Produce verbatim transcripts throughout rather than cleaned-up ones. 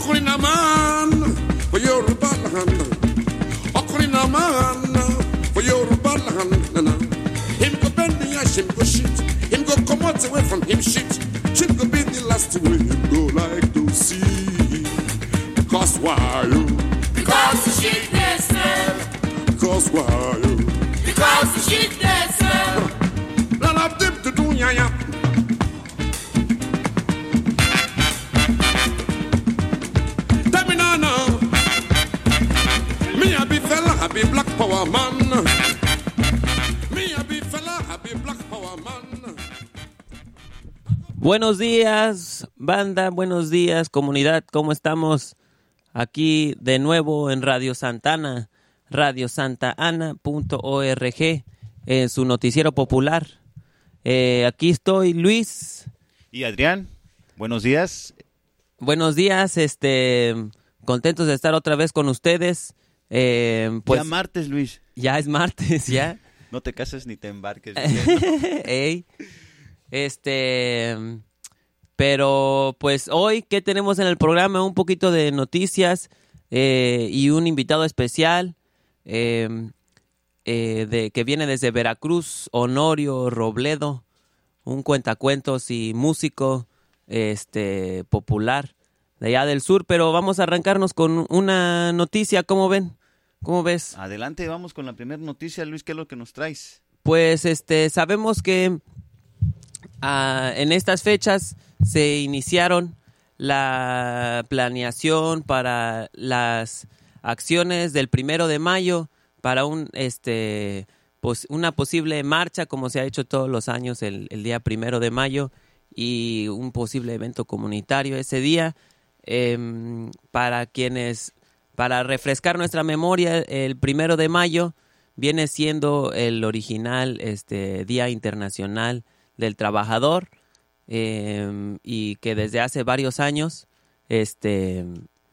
Ocarina man, for your land. Ocarina man, for your land. Him go bend the ash, him go shit. Him go come out away from him shit. Shit go be the last way him go like to see. Because why you? Because the shit they smell. Because why you? Because the shit they smell. None of them to do ya ya. Tell me now now. Me a be fella, I be black power man. Me a be fella, I be black power man. Buenos días, banda, buenos días, comunidad, ¿cómo estamos? Aquí de nuevo en Radio Santana, radio santa ana punto org, en su noticiero popular. Eh, aquí estoy, Luis. Y Adrián, buenos días. Buenos días, este, contentos de estar otra vez con ustedes. Eh, pues, ya martes, Luis. Ya es martes, ya. No te cases ni te embarques. Ey. Este, pero pues hoy, ¿qué tenemos en el programa? Un poquito de noticias eh, y un invitado especial eh, eh, de, que viene desde Veracruz, Honorio Robledo, un cuentacuentos y músico este, popular de allá del sur. Pero vamos a arrancarnos con una noticia, ¿cómo ven? ¿Cómo ves? Adelante, vamos con la primera noticia, Luis, ¿qué es lo que nos traes? Pues este, sabemos que Uh, en estas fechas se iniciaron la planeación para las acciones del primero de mayo para un este pues una posible marcha, como se ha hecho todos los años el, el día primero de mayo, y un posible evento comunitario ese día. Eh, para quienes, para refrescar nuestra memoria, el primero de mayo viene siendo el original este Día Internacional del Trabajador, eh, y que desde hace varios años este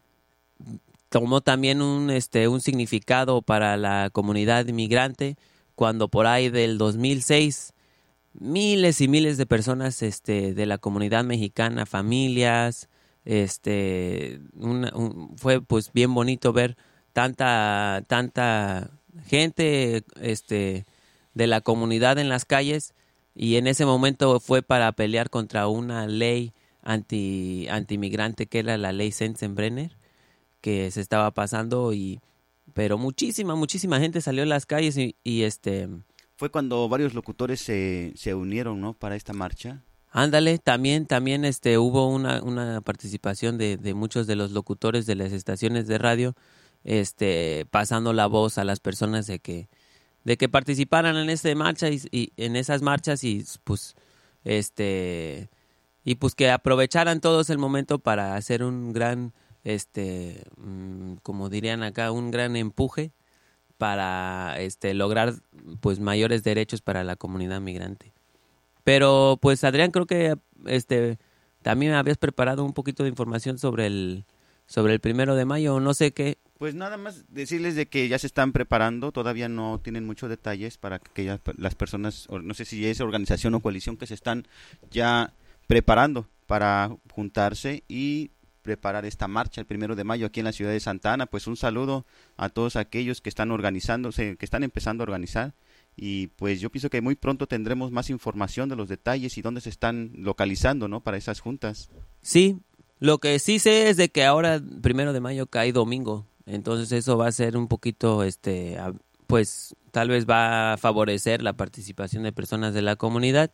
tomó también un este un significado para la comunidad inmigrante, cuando por ahí del dos mil seis miles y miles de personas este de la comunidad mexicana, familias, este una, un, fue pues bien bonito ver tanta tanta gente este de la comunidad en las calles. Y en ese momento fue para pelear contra una ley anti anti-inmigrante, que era la ley Sensenbrenner, que se estaba pasando, y pero muchísima, muchísima gente salió a las calles y, y este... Fue cuando varios locutores se, se unieron, ¿no?, para esta marcha. Ándale, también, también este, hubo una, una participación de, de muchos de los locutores de las estaciones de radio, este, pasando la voz a las personas de que de que participaran en esta marcha y, y en esas marchas y pues este y pues que aprovecharan todos el momento para hacer un gran este como dirían acá, un gran empuje para este lograr pues mayores derechos para la comunidad migrante. Pero pues Adrián, creo que este también habías preparado un poquito de información sobre el sobre el primero de mayo, no sé qué. Pues nada más decirles de que ya se están preparando, todavía no tienen muchos detalles para que ya las personas, no sé si es organización o coalición, que se están ya preparando para juntarse y preparar esta marcha el primero de mayo aquí en la ciudad de Santa Ana. Pues un saludo a todos aquellos que están organizándose, que están empezando a organizar, y pues yo pienso que muy pronto tendremos más información de los detalles y dónde se están localizando, ¿no?, para esas juntas. Sí, lo que sí sé es de que ahora primero de mayo cae domingo. Entonces eso va a ser un poquito, este, pues tal vez va a favorecer la participación de personas de la comunidad,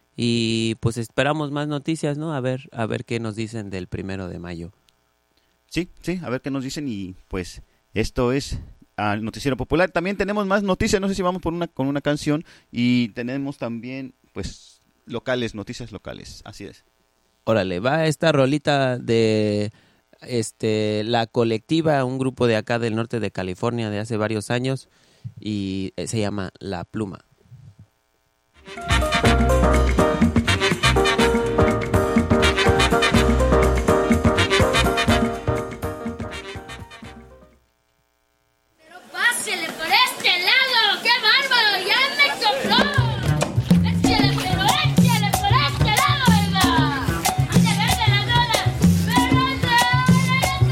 y pues esperamos más noticias, ¿no? A ver, a ver qué nos dicen del primero de mayo. Sí, sí, a ver qué nos dicen, y pues esto es al Noticiero Popular. También tenemos más noticias, no sé si vamos por una con una canción, y tenemos también pues locales, noticias locales, así es. Órale, va esta rolita de este la Colectiva, un grupo de acá del norte de California de hace varios años, y se llama La Pluma. Pero pásele por este lado, qué bárbaro, ya me sopló. Échale, pero échale por este lado, oiga. Ande verde la dona, pero ande,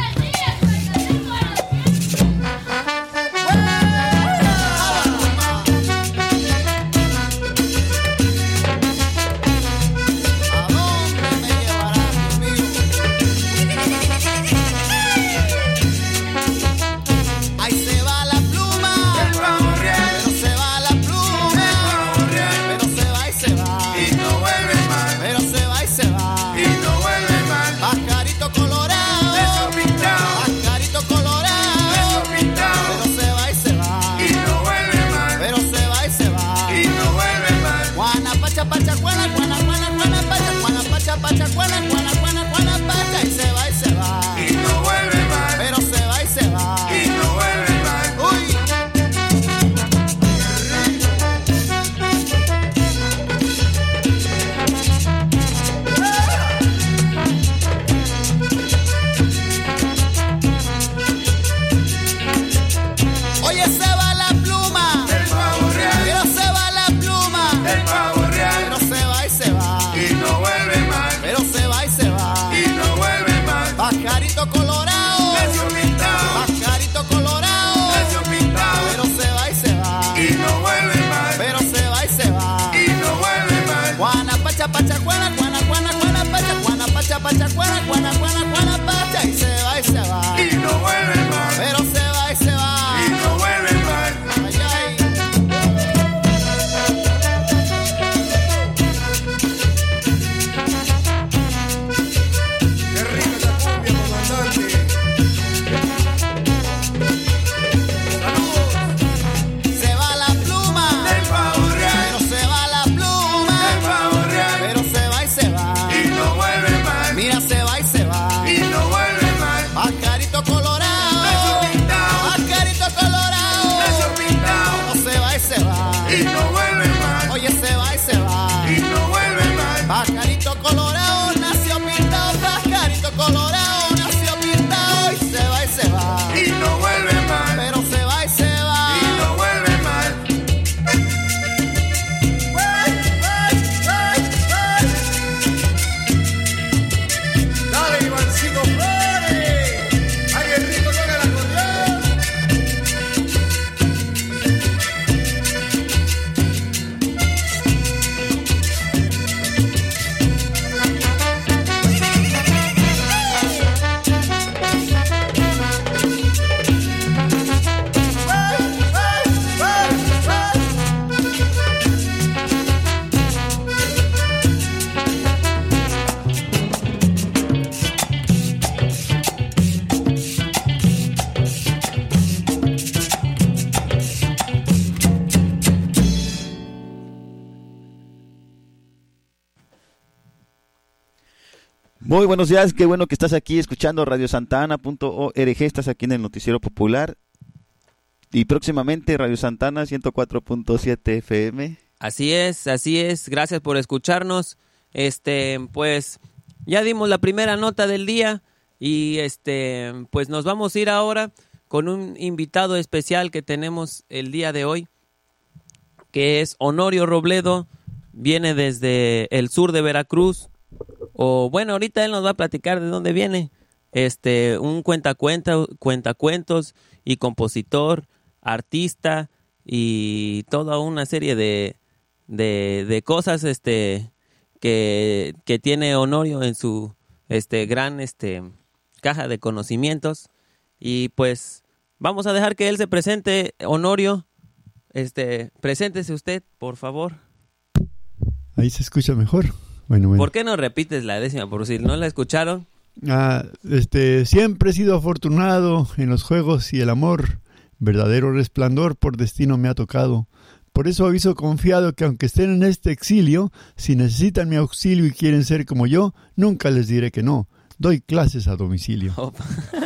Muy buenos días, qué bueno que estás aquí escuchando radio santa ana punto org, estás aquí en el Noticiero Popular y próximamente Radio Santana ciento cuatro punto siete F M. Así es, así es, gracias por escucharnos. Este, pues ya dimos la primera nota del día y este, pues nos vamos a ir ahora con un invitado especial que tenemos el día de hoy, que es Honorio Robledo, viene desde el sur de Veracruz. O bueno, ahorita él nos va a platicar de dónde viene. Este, un cuentacuentos, cuentacuentos y compositor, artista y toda una serie de, de, de cosas este, que, que tiene Honorio en su este, gran este, caja de conocimientos. Y pues vamos a dejar que él se presente. Honorio, este, preséntese usted, por favor. Ahí se escucha mejor. Bueno, bueno. ¿Por qué no repites la décima? Por si no la escucharon. Ah, este, siempre he sido afortunado en los juegos y el amor. Verdadero resplandor por destino me ha tocado. Por eso aviso confiado que aunque estén en este exilio, si necesitan mi auxilio y quieren ser como yo, nunca les diré que no. Doy clases a domicilio. Opa.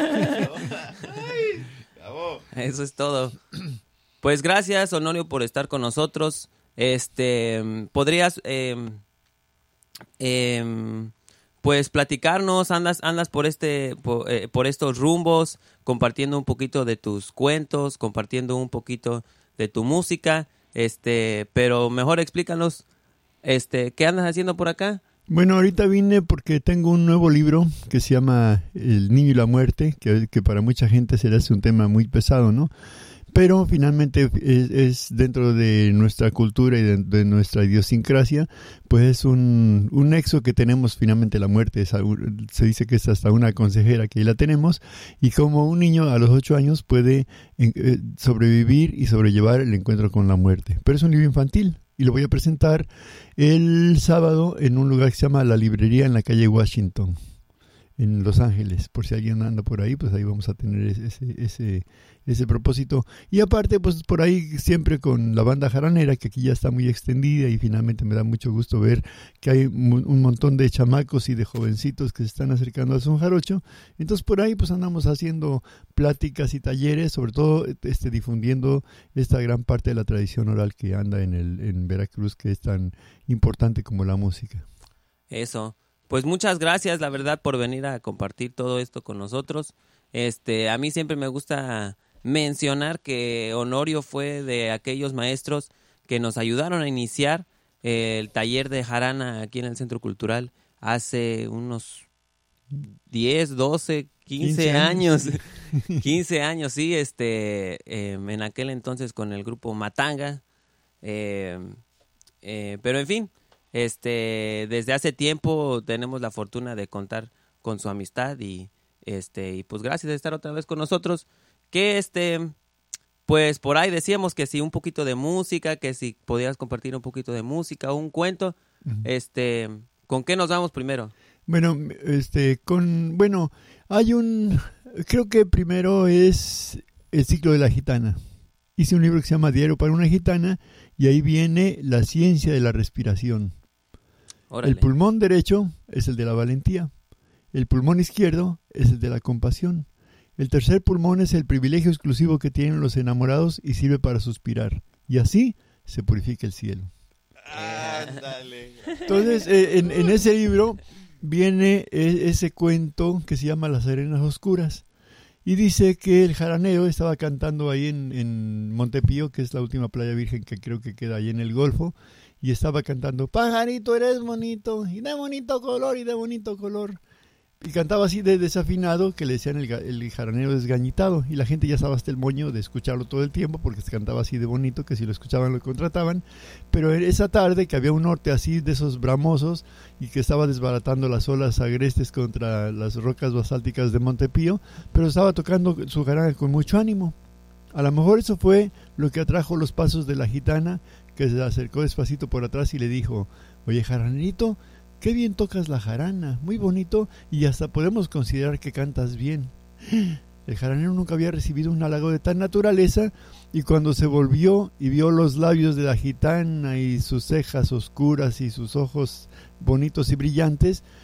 Eso es todo. Pues gracias, Honorio, por estar con nosotros. Este, podrías... Eh, Eh, pues platicarnos, andas andas por este por, eh, por estos rumbos, compartiendo un poquito de tus cuentos, compartiendo un poquito de tu música, este, pero mejor explícanos, este, ¿qué andas haciendo por acá? Bueno, ahorita vine porque tengo un nuevo libro que se llama El niño y la muerte, que, que para mucha gente se le hace un tema muy pesado, ¿no? Pero finalmente es, es dentro de nuestra cultura y de, de nuestra idiosincrasia, pues es un, un nexo que tenemos finalmente la muerte. Es, se dice que es hasta una consejera que la tenemos, y como un niño a los ocho años puede eh, sobrevivir y sobrellevar el encuentro con la muerte. Pero es un libro infantil y lo voy a presentar el sábado en un lugar que se llama La Librería en la calle Washington, en Los Ángeles. Por si alguien anda por ahí, pues ahí vamos a tener ese, ese, ese propósito. Y aparte, pues por ahí siempre con la banda jaranera, que aquí ya está muy extendida, y finalmente me da mucho gusto ver que hay un montón de chamacos y de jovencitos que se están acercando al son jarocho. Entonces por ahí pues andamos haciendo pláticas y talleres, sobre todo este, difundiendo esta gran parte de la tradición oral que anda en, el, en Veracruz, que es tan importante como la música. Eso. Pues muchas gracias, la verdad, por venir a compartir todo esto con nosotros. Este, a mí siempre me gusta mencionar que Honorio fue de aquellos maestros que nos ayudaron a iniciar el taller de jarana aquí en el Centro Cultural hace unos diez, doce, quince años. quince años, sí, este, eh, en aquel entonces con el grupo Matanga. Eh, eh, pero en fin. Este, desde hace tiempo tenemos la fortuna de contar con su amistad y este y pues gracias de estar otra vez con nosotros. Que este pues por ahí decíamos que si un poquito de música, que si podías compartir un poquito de música o un cuento. Uh-huh. Este, ¿con qué nos vamos primero? Bueno, este con bueno, hay un creo que primero es El ciclo de la gitana. Hice un libro que se llama Diario para una gitana y ahí viene la ciencia de la respiración. Órale. El pulmón derecho es el de la valentía. El pulmón izquierdo es el de la compasión. El tercer pulmón es el privilegio exclusivo que tienen los enamorados y sirve para suspirar. Y así se purifica el cielo. Ándale. Entonces, eh, en, en ese libro viene e- ese cuento que se llama Las arenas oscuras. Y dice que el jaranero estaba cantando ahí en, en Montepío, que es la última playa virgen que creo que queda ahí en el Golfo, y estaba cantando, pajarito eres bonito, y de bonito color, y de bonito color. Y cantaba así de desafinado, que le decían el, el jaranero desgañitado, y la gente ya estaba hasta el moño de escucharlo todo el tiempo, porque se cantaba así de bonito, que si lo escuchaban lo contrataban. Pero esa tarde, que había un norte así de esos bramosos, y que estaba desbaratando las olas agrestes contra las rocas basálticas de Montepío, pero estaba tocando su jarana con mucho ánimo. A lo mejor eso fue lo que atrajo los pasos de la gitana, que se acercó despacito por atrás y le dijo, oye, jaranerito, qué bien tocas la jarana, muy bonito, y hasta podemos considerar que cantas bien. El jaranero nunca había recibido un halago de tan naturaleza, y cuando se volvió y vio los labios de la gitana y sus cejas oscuras y sus ojos bonitos y brillantes,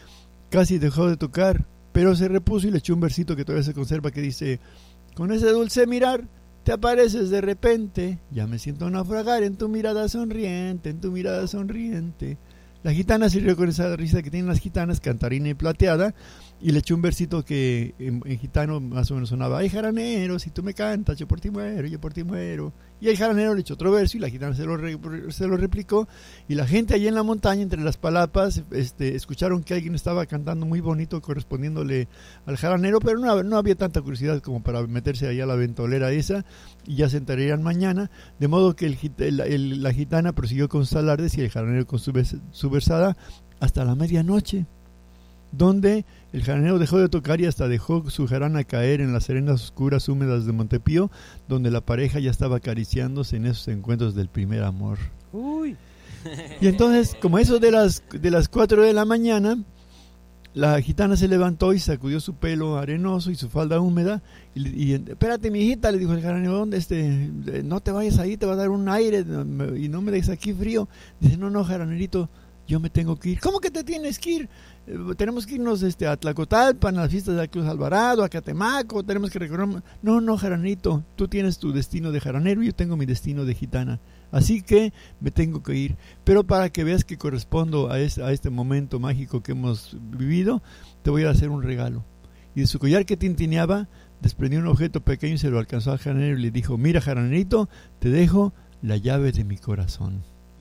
casi dejó de tocar, pero se repuso y le echó un versito que todavía se conserva que dice: con ese dulce mirar te apareces de repente, ya me siento naufragar en tu mirada sonriente, en tu mirada sonriente. La gitana se rió con esa risa que tienen las gitanas, cantarina y plateada, y le echó un versito que en, en gitano más o menos sonaba: ay, jaranero, si tú me cantas, yo por ti muero, yo por ti muero. Y el jaranero le echó otro verso y la gitana se lo, re, se lo replicó, y la gente allí en la montaña, entre las palapas, este, escucharon que alguien estaba cantando muy bonito correspondiéndole al jaranero, pero no, no había tanta curiosidad como para meterse allá a la ventolera esa, y ya se enterarían mañana, de modo que el, el, el, la gitana prosiguió con sus alardes y el jaranero con su, su versada hasta la medianoche, donde el jaranero dejó de tocar y hasta dejó su jarana caer en las arenas oscuras húmedas de Montepío, donde la pareja ya estaba acariciándose en esos encuentros del primer amor. Uy. Y entonces, como eso de las de las cuatro de la mañana, la gitana se levantó y sacudió su pelo arenoso y su falda húmeda y, y espérate, mi hijita, le dijo el jaranero, ¿dónde este? No te vayas ahí, te va a dar un aire y no me dejes aquí frío. Dice: no, no, jaranerito, yo me tengo que ir. ¿Cómo que te tienes que ir? Eh, tenemos que irnos este, a Tlacotalpan, a las fiestas de la Cruz Alvarado, a Catemaco, tenemos que recorrer. No, no, jaranito, tú tienes tu destino de jaranero y yo tengo mi destino de gitana. Así que me tengo que ir. Pero para que veas que correspondo a este, a este momento mágico que hemos vivido, te voy a hacer un regalo. Y de su collar que tintineaba, desprendió un objeto pequeño y se lo alcanzó al jaranero y le dijo: mira, jaranerito, te dejo la llave de mi corazón.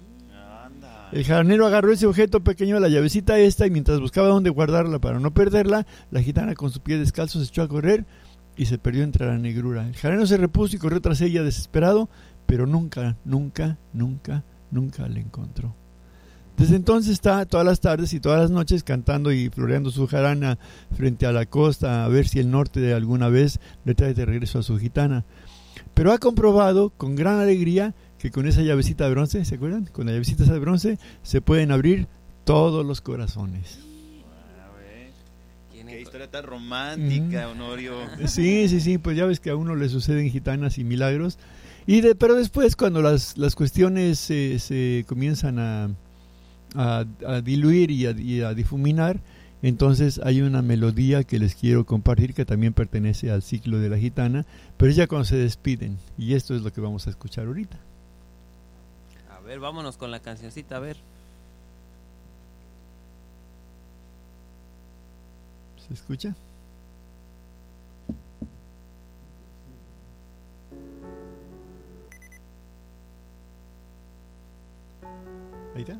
El jaranero agarró ese objeto pequeño, la llavecita esta, y mientras buscaba dónde guardarla para no perderla, la gitana con su pie descalzo se echó a correr y se perdió entre la negrura. El jaranero se repuso y corrió tras ella desesperado, pero nunca, nunca, nunca, nunca la encontró. Desde entonces está todas las tardes y todas las noches cantando y floreando su jarana frente a la costa a ver si el norte de alguna vez le trae de regreso a su gitana. Pero ha comprobado con gran alegría que con esa llavecita de bronce, ¿se acuerdan? Con la llavecita de bronce se pueden abrir todos los corazones. Qué historia tan romántica, mm. Honorio. Sí, sí, sí, pues ya ves que a uno le suceden gitanas y milagros. Y de, pero después, cuando las, las cuestiones se, se comienzan a, a, a diluir y a, y a difuminar, entonces hay una melodía que les quiero compartir que también pertenece al ciclo de la gitana, pero es ya cuando se despiden, y esto es lo que vamos a escuchar ahorita. A ver, vámonos con la cancioncita, a ver. ¿Se escucha? Ahí está.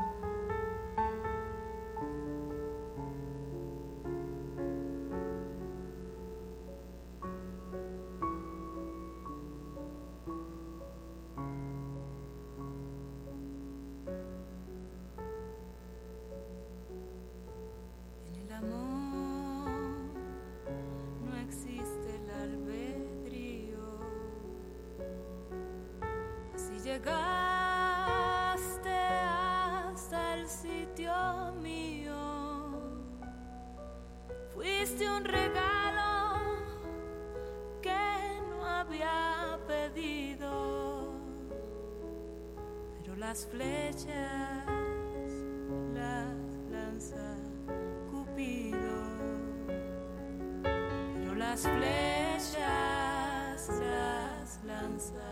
Llegaste hasta el sitio mío, fuiste un regalo que no había pedido, pero las flechas las lanza Cupido, pero las flechas las lanza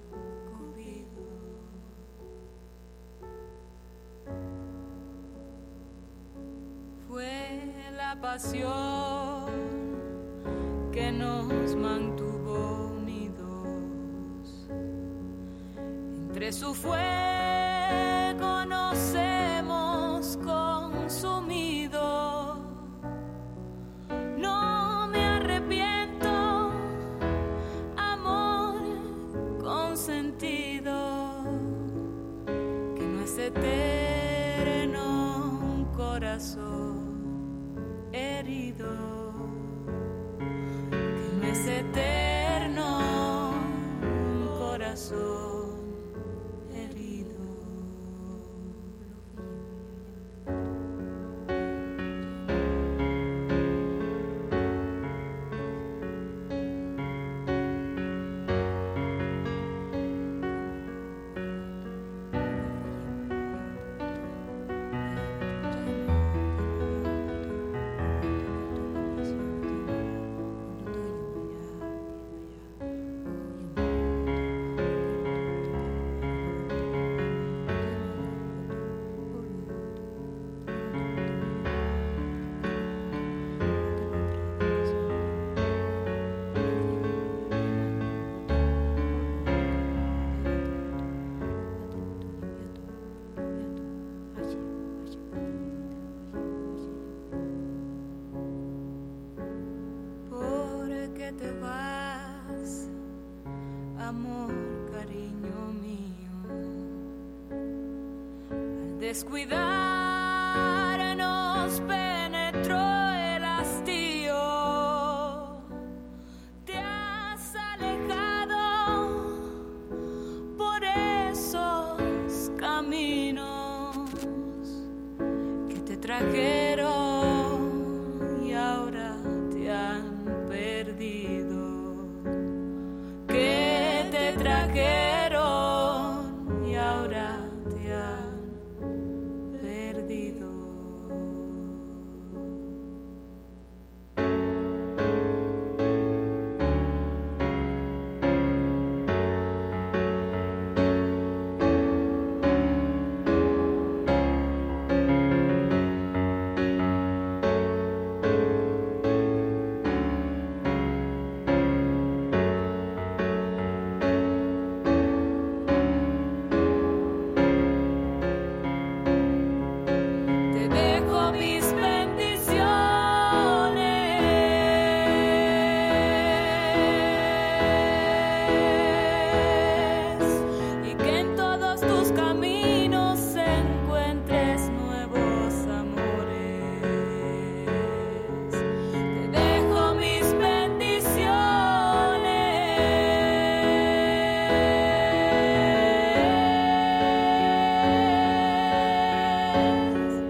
la pasión que nos mantuvo unidos. Entre su fuego nos hemos consumido. No me arrepiento, amor consentido, que no es eterno un corazón herido, que no es eterno un corazón herido. que te vas, amor, cariño mío. Al descuidarnos penetró el hastío. Te has alejado por esos caminos que te trajeron y ahora te han perdido. Que te trajeron y ahora te han perdido. Te dejo mis bendiciones y que en todos tus caminos encuentres nuevos amores. Te dejo mis bendiciones.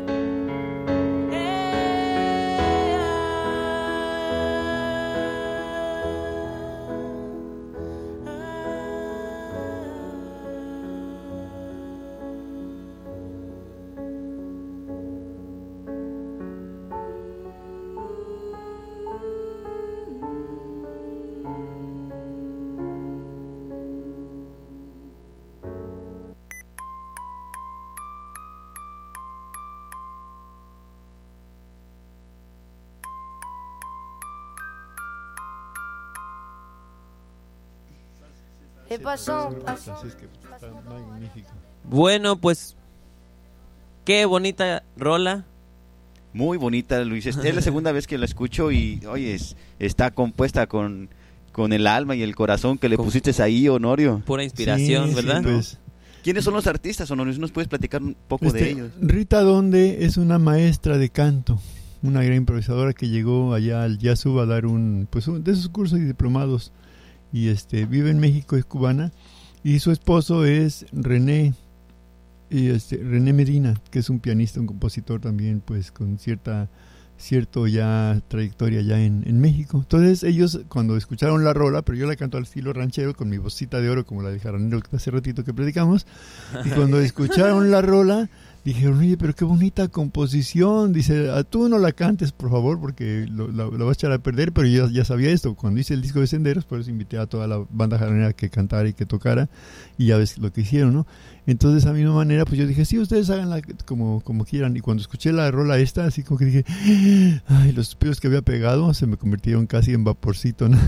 ¿Qué pasó? pasó? Así es que está magnífico. Bueno, pues qué bonita rola. Muy bonita, Luis. Es, es la segunda vez que la escucho y, oye, es- está compuesta con, con el alma y el corazón que le Con- pusiste ahí, Honorio. Pura inspiración, Sí, sí, ¿verdad? pues, ¿Quiénes son los artistas, Honorio? ¿Nos puedes platicar un poco este, de ellos? Rita Donde es una maestra de canto, una gran improvisadora que llegó allá al Yasub a dar un, pues, un de esos cursos y diplomados. Y este vive en México, es cubana, y su esposo es René y este René Medina, que es un pianista, un compositor también, pues con cierta cierto ya trayectoria ya en, en México. Entonces ellos cuando escucharon la rola, pero yo la canto al estilo ranchero con mi vocita de oro como la de Jaranero que hace ratito que predicamos, y cuando escucharon la rola dijeron, oye, pero qué bonita composición. Dice, a tú no la cantes, por favor, porque lo, lo, lo vas a echar a perder, pero yo ya sabía esto. Cuando hice el disco de Senderos, por eso invité a toda la banda jaranera que cantara y que tocara, y ya ves lo que hicieron, ¿no? Entonces, a mi misma manera, pues yo dije, sí, ustedes háganla como, como quieran. Y cuando escuché la rola esta, así como que dije, ay, los suspiros que había pegado se me convirtieron casi en vaporcito, ¿no?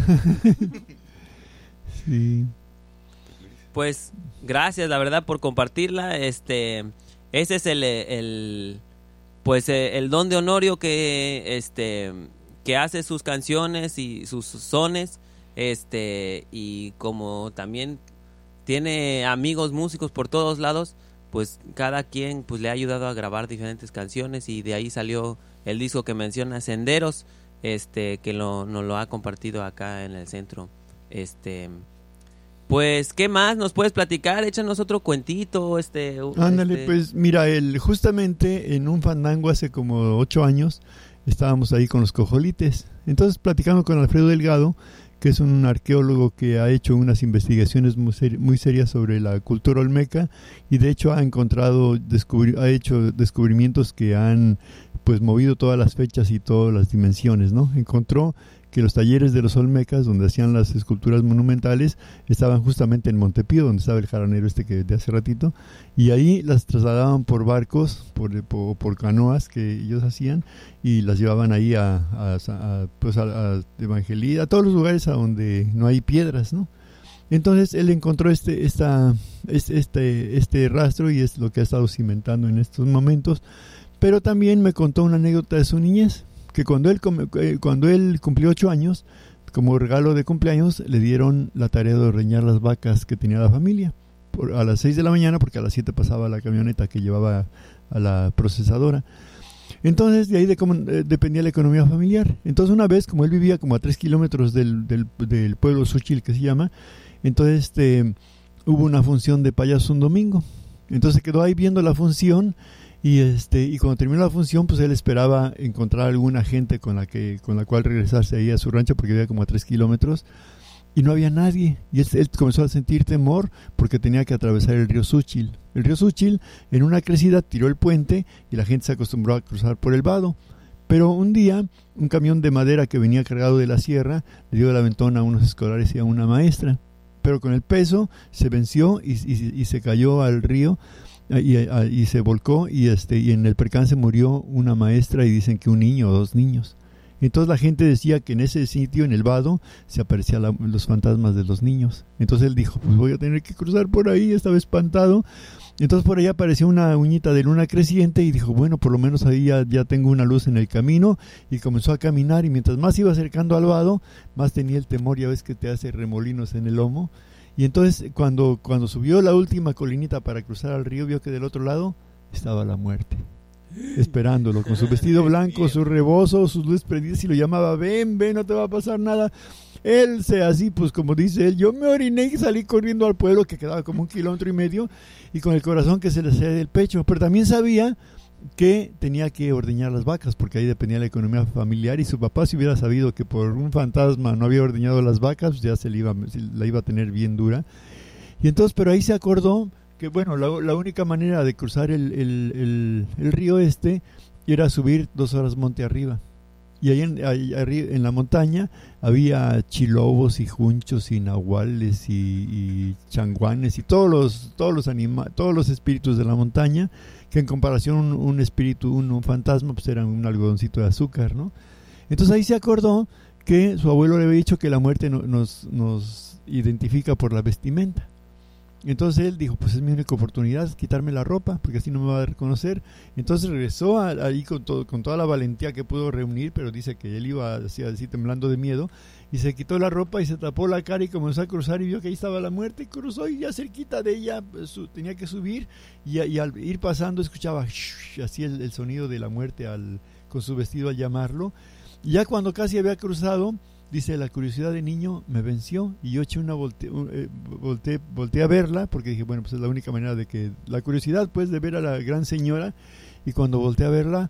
Sí. Pues gracias, la verdad, por compartirla. Este, ese es el, el pues eh, el don de Honorio que este que hace sus canciones y sus sones, este y como también tiene amigos músicos por todos lados, pues cada quien pues le ha ayudado a grabar diferentes canciones y de ahí salió el disco que menciona, Senderos, este que lo nos lo ha compartido acá en el centro. Este Pues, ¿qué más nos puedes platicar? Échanos otro cuentito, este... Ándale, este... pues mira, el, justamente en un fandango hace como ocho años estábamos ahí con los cojolites. Entonces platicamos con Alfredo Delgado, que es un arqueólogo que ha hecho unas investigaciones muy, seri- muy serias sobre la cultura olmeca y de hecho ha encontrado, descubri- ha hecho descubrimientos que han pues movido todas las fechas y todas las dimensiones, ¿no? Encontró que los talleres de los olmecas, donde hacían las esculturas monumentales, estaban justamente en Montepío, donde estaba el jaranero este que de hace ratito, y ahí las trasladaban por barcos, por, por, por canoas que ellos hacían, y las llevaban ahí a, a, a, pues a, a Evangelía, a todos los lugares a donde no hay piedras, ¿no? Entonces él encontró este, esta, este, este, este rastro y es lo que ha estado cimentando en estos momentos, pero también me contó una anécdota de su niñez, que cuando él cuando él cumplió ocho años como regalo de cumpleaños le dieron la tarea de ordeñar las vacas que tenía la familia por, a las seis de la mañana, porque a las siete pasaba la camioneta que llevaba a la procesadora. Entonces de ahí de cómo, eh, dependía la economía familiar. Entonces una vez, como él vivía como a tres kilómetros del, del, del pueblo Xochitl, que se llama, entonces este, hubo una función de payaso un domingo. Entonces quedó ahí viendo la función y este y cuando terminó la función, pues él esperaba encontrar alguna gente con la que con la cual regresarse ahí a su rancho, porque vivía como a tres kilómetros. Y no había nadie, y él, él comenzó a sentir temor porque tenía que atravesar el río Xochitl. El río Xochitl, en una crecida, tiró el puente y la gente se acostumbró a cruzar por el vado. Pero un día, un camión de madera que venía cargado de la sierra le dio el aventón a unos escolares y a una maestra. Pero con el peso se venció y, y, y se cayó al río y, y, y se volcó y, este, y en el percance murió una maestra y dicen que un niño o dos niños. Entonces la gente decía que en ese sitio, en el vado, se aparecían la, los fantasmas de los niños. Entonces él dijo, pues voy a tener que cruzar por ahí, estaba espantado. Entonces por ahí apareció una uñita de luna creciente y dijo, bueno, por lo menos ahí ya, ya tengo una luz en el camino. Y comenzó a caminar y mientras más iba acercando al vado, más tenía el temor, ya ves que te hace remolinos en el lomo. Y entonces cuando, cuando subió la última colinita para cruzar al río, vio que del otro lado estaba la muerte, esperándolo con su vestido blanco, su rebozo, sus luces prendidas, y lo llamaba, ven, ven, no te va a pasar nada. Él se así, pues como dice él, yo me oriné y salí corriendo al pueblo, que quedaba como un kilómetro y medio, y con el corazón que se le salía del pecho. Pero también sabía que tenía que ordeñar las vacas, porque ahí dependía la economía familiar, y su papá, si hubiera sabido que por un fantasma no había ordeñado las vacas, pues ya se le iba, se la iba a tener bien dura. Y entonces, pero ahí se acordó que bueno, la, la única manera de cruzar el, el, el, el río este era subir dos horas monte arriba. Y ahí en, ahí, en la montaña había chilobos y junchos y nahuales y, y changuanes y todos los todos los anima, todos los espíritus de la montaña, que en comparación un, un espíritu, un, un fantasma, pues era un algodoncito de azúcar, ¿no? Entonces ahí se acordó que su abuelo le había dicho que la muerte no, nos, nos identifica por la vestimenta. Entonces él dijo, pues es mi única oportunidad, quitarme la ropa, porque así no me va a reconocer. Entonces regresó a, ahí con, todo, con toda la valentía que pudo reunir, pero dice que él iba así, así temblando de miedo, y se quitó la ropa y se tapó la cara y comenzó a cruzar y vio que ahí estaba la muerte, y cruzó y ya cerquita de ella pues, su, tenía que subir, y, y al ir pasando escuchaba shh, así el, el sonido de la muerte al, con su vestido al llamarlo. Y ya cuando casi había cruzado, dice, la curiosidad de niño me venció y yo eché una volte, eh, volteé, volteé a verla, porque dije, bueno, pues es la única manera de que, la curiosidad pues de ver a la gran señora, y cuando volteé a verla,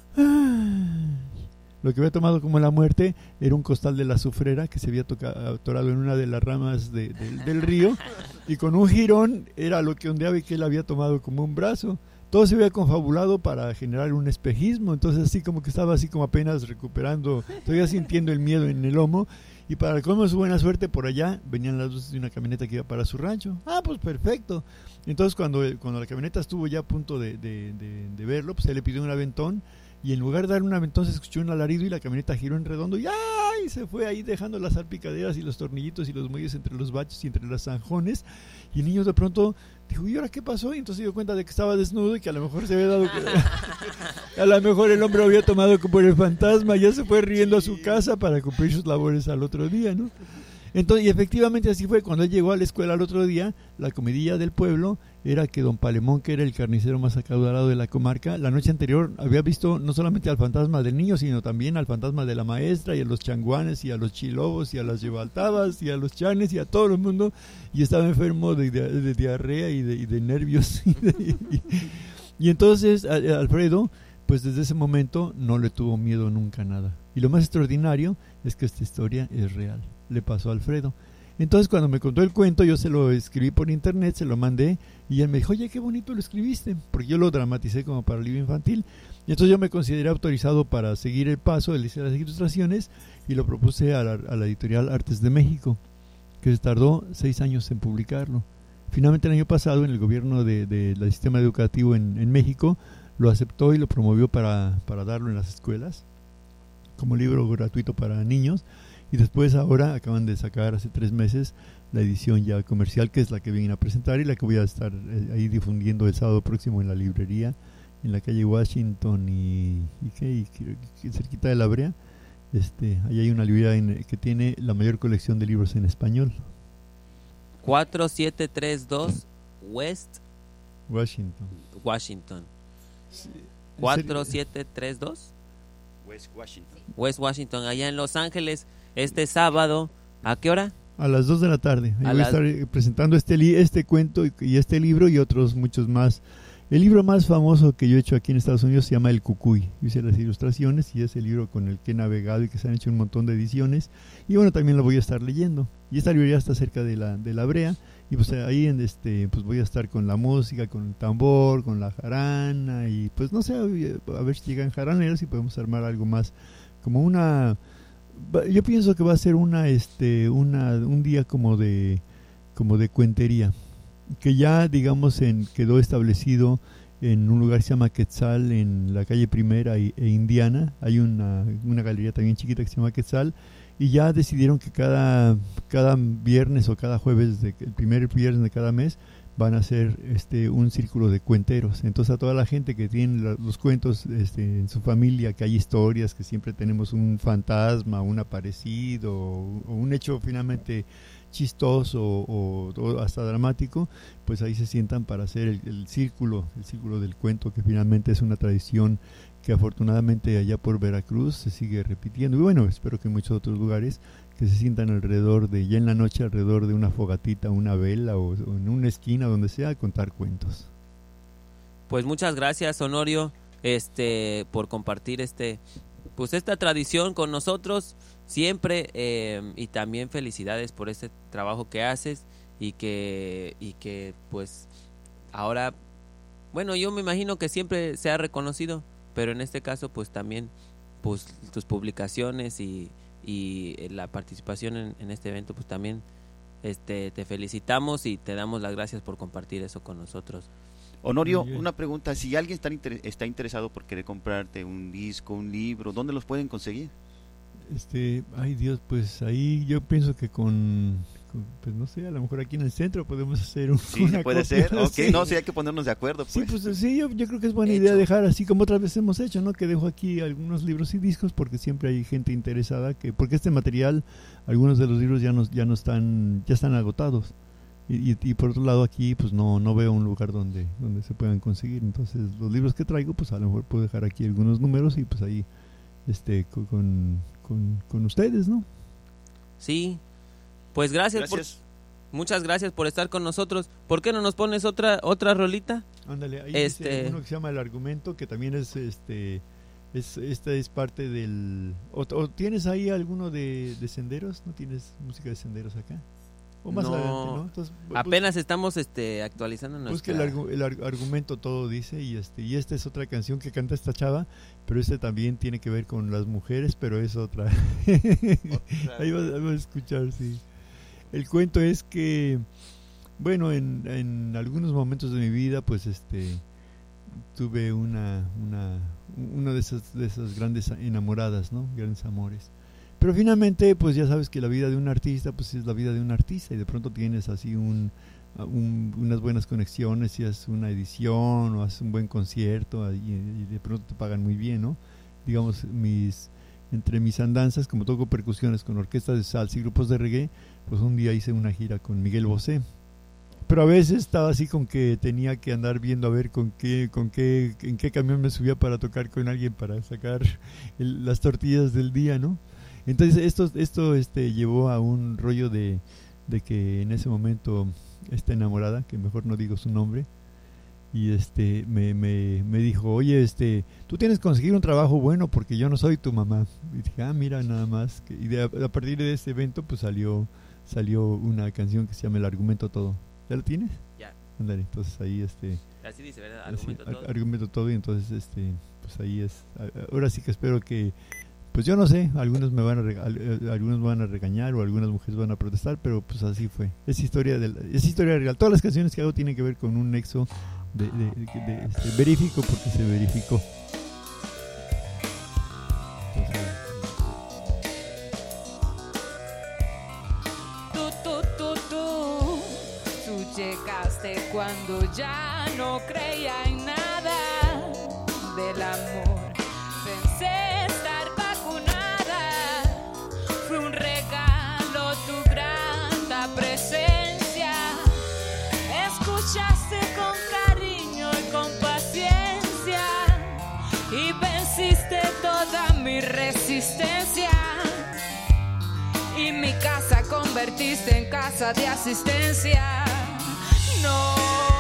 ¡ah! Lo que había tomado como la muerte era un costal de la azufrera que se había tocado, atorado en una de las ramas de, de, del río, y con un jirón era lo que ondeaba y que él había tomado como un brazo. Todo se había confabulado para generar un espejismo, entonces así como que estaba así como apenas recuperando, todavía sintiendo el miedo en el lomo, y para el colmo de su buena suerte, por allá venían las luces de una camioneta que iba para su rancho. Ah, pues perfecto. Entonces cuando, cuando la camioneta estuvo ya a punto de, de, de, de verlo, pues él le pidió un aventón, y en lugar de dar un aventón se escuchó un alarido y la camioneta giró en redondo y ¡ay! Se fue ahí dejando las salpicaderas y los tornillitos y los muelles entre los baches y entre los zanjones, y el niño de pronto dijo, ¿y ahora qué pasó? Y entonces se dio cuenta de que estaba desnudo y que a lo mejor se había dado que a lo mejor el hombre lo había tomado como el fantasma, y ya se fue riendo a su casa para cumplir sus labores al otro día, ¿no? Entonces, y efectivamente así fue. Cuando él llegó a la escuela al otro día, la comidilla del pueblo era que don Palemón, que era el carnicero más acaudalado de la comarca, la noche anterior había visto no solamente al fantasma del niño, sino también al fantasma de la maestra, y a los changuanes, y a los chilobos, y a las yebaltabas, y a los chanes, y a todo el mundo, y estaba enfermo de, de, de diarrea y de, y de nervios. Y, de, y, y entonces a, a Alfredo, pues desde ese momento no le tuvo miedo nunca a nada. Y lo más extraordinario es que esta historia es real. Le pasó a Alfredo. Entonces cuando me contó el cuento, yo se lo escribí por internet, se lo mandé, y él me dijo, oye, qué bonito lo escribiste, porque yo lo dramaticé como para libro infantil. Y entonces yo me consideré autorizado para seguir el paso, él hice las ilustraciones, y lo propuse a la, a la editorial Artes de México, que se tardó seis años en publicarlo. Finalmente el año pasado, en el gobierno de, de, del sistema educativo en, en México, lo aceptó y lo promovió para, para darlo en las escuelas, como libro gratuito para niños. Y después ahora acaban de sacar hace tres meses la edición ya comercial, que es la que vienen a presentar y la que voy a estar eh, ahí difundiendo el sábado próximo en la librería, en la calle Washington y, y, ¿qué? y, y cerquita de la Brea, Este, ahí hay una librería en- que tiene la mayor colección de libros en español. cuatro siete tres dos West Washington. Washington. Sí. cuatro siete tres dos West Washington. West Washington, allá en Los Ángeles, este sábado. ¿A qué hora? A las dos de la tarde. Ahí A voy las- a estar eh, presentando este, li- este cuento y, y este libro y otros muchos más. El libro más famoso que yo he hecho aquí en Estados Unidos se llama El Cucuy. Yo hice las ilustraciones y es el libro con el que he navegado y que se han hecho un montón de ediciones. Y bueno, también lo voy a estar leyendo. Y esta librería está cerca de la, de la Brea. Y pues ahí en este, pues voy a estar con la música, con el tambor, con la jarana. Y pues no sé, a ver si llegan jaraneros y podemos armar algo más. Como una... va- Yo pienso que va a ser una, este, una, un día como de, como de cuentería, que ya digamos en, quedó establecido en un lugar que se llama Quetzal, en la calle Primera y- e Indiana. Hay una, una galería también chiquita que se llama Quetzal, y ya decidieron que cada, cada viernes o cada jueves, de, el primer viernes de cada mes, van a hacer este un círculo de cuenteros. Entonces a toda la gente que tiene la- los cuentos este, en su familia, que hay historias, que siempre tenemos un fantasma, un aparecido, o, o un hecho finalmente chistoso o, o hasta dramático, pues ahí se sientan para hacer el, el círculo, el círculo del cuento, que finalmente es una tradición que afortunadamente allá por Veracruz se sigue repitiendo. Y bueno, espero que en muchos otros lugares que se sientan alrededor de, ya en la noche, alrededor de una fogatita, una vela o, o en una esquina, donde sea, a contar cuentos. Pues muchas gracias, Honorio, este, por compartir este, pues esta tradición con nosotros siempre, eh, y también felicidades por este trabajo que haces y que, y que pues ahora, bueno, yo me imagino que siempre se ha reconocido, pero en este caso pues también pues tus publicaciones y, y la participación en, en este evento, pues también este te felicitamos y te damos las gracias por compartir eso con nosotros. Honorio, Muy bien. una pregunta, si alguien está, inter- está interesado por querer comprarte un disco, un libro, ¿dónde los pueden conseguir? Este, ay Dios, pues ahí yo pienso que con, con, pues no sé, a lo mejor aquí en el centro podemos hacer un, Sí, una se puede copia, ser, ok, sí. no, sí hay que ponernos de acuerdo, Sí, pues. pues sí, yo, yo creo que es buena Hecho. idea dejar así como otras veces hemos hecho, ¿no? Que dejo aquí algunos libros y discos porque siempre hay gente interesada, que porque este material, algunos de los libros ya no, ya no están, ya están agotados. Y, y, y por otro lado aquí pues no, no veo un lugar donde, donde se puedan conseguir. Entonces los libros que traigo pues a lo mejor puedo dejar aquí algunos números y pues ahí este con, con, con, con ustedes, ¿no? Sí, pues gracias, Gracias. por, muchas gracias por estar con nosotros. ¿Por qué no nos pones otra otra rolita? Ándale, ahí Este- dice uno que se llama El Argumento, que también es este es esta es parte del o, o tienes ahí alguno de, de senderos, ¿no tienes música de senderos acá? O más No, adelante, ¿no? Entonces, bu- Apenas estamos este actualizando busque nuestra... el, argu- el ar- argumento, todo dice, y este y esta es otra canción que canta esta chava, pero este también tiene que ver con las mujeres, pero es otra. Ahí vas, ahí vas a escuchar, sí. El cuento es que, bueno, en, en algunos momentos de mi vida, pues este tuve una una una de esas de esas grandes enamoradas, ¿no? Grandes amores. Pero finalmente, pues ya sabes que la vida de un artista, pues es la vida de un artista, y de pronto tienes así un, un- unas buenas conexiones y haces una edición o haces un buen concierto y, y de pronto te pagan muy bien, ¿no? Digamos, mis entre mis andanzas, como toco percusiones con orquestas de salsa y grupos de reggae, pues un día hice una gira con Miguel Bosé. Pero a veces estaba así con que tenía que andar viendo a ver con qué, con qué, en qué camión me subía para tocar con alguien para sacar el- las tortillas del día, ¿no? Entonces esto, esto este, llevó a un rollo de, de que en ese momento esta enamorada, que mejor no digo su nombre, y este me, me, me dijo, oye, este, tú tienes que conseguir un trabajo bueno porque yo no soy tu mamá. Y dije, ah, mira, nada más. que- Y de, a partir de ese evento pues salió, salió una canción que se llama El Argumento Todo. ¿Ya lo tienes? Ya. Ándale, entonces ahí este... Así dice, ¿verdad? Así, Argumento ar- todo. argumento todo y entonces este pues ahí es a- a- ahora sí que espero que pues yo no sé, algunos me van a rega- al- eh, algunos me van a regañar o algunas mujeres van a protestar, pero pues así fue. Es historia del, es historia real. Todas las canciones que hago tienen que ver con un nexo de, de, de- de- este, verifico porque se verificó. Entonces, Tú, tú, tú, tú, tú llegaste cuando ya no creía en nada del amor. Pensé estar vacunada escuchaste con cariño y con paciencia y venciste toda mi resistencia. Y mi casa convertiste en casa de asistencia. No.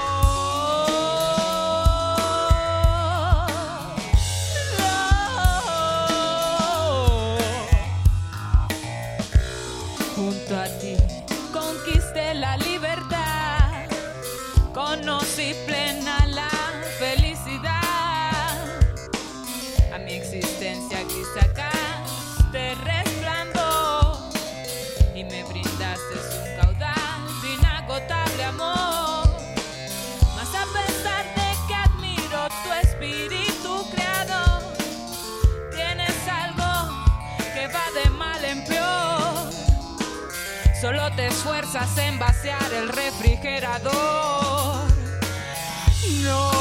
Junto a ti conquisté la libertad, conocí plena la felicidad. A mi existencia gris sacaste resplandor y me brindaste un caudal de inagotable amor. Mas a pesar de que admiro tu espíritu creador, tienes algo que va de mal en peor. Solo te esfuerzas en vaciar el refrigerador. No.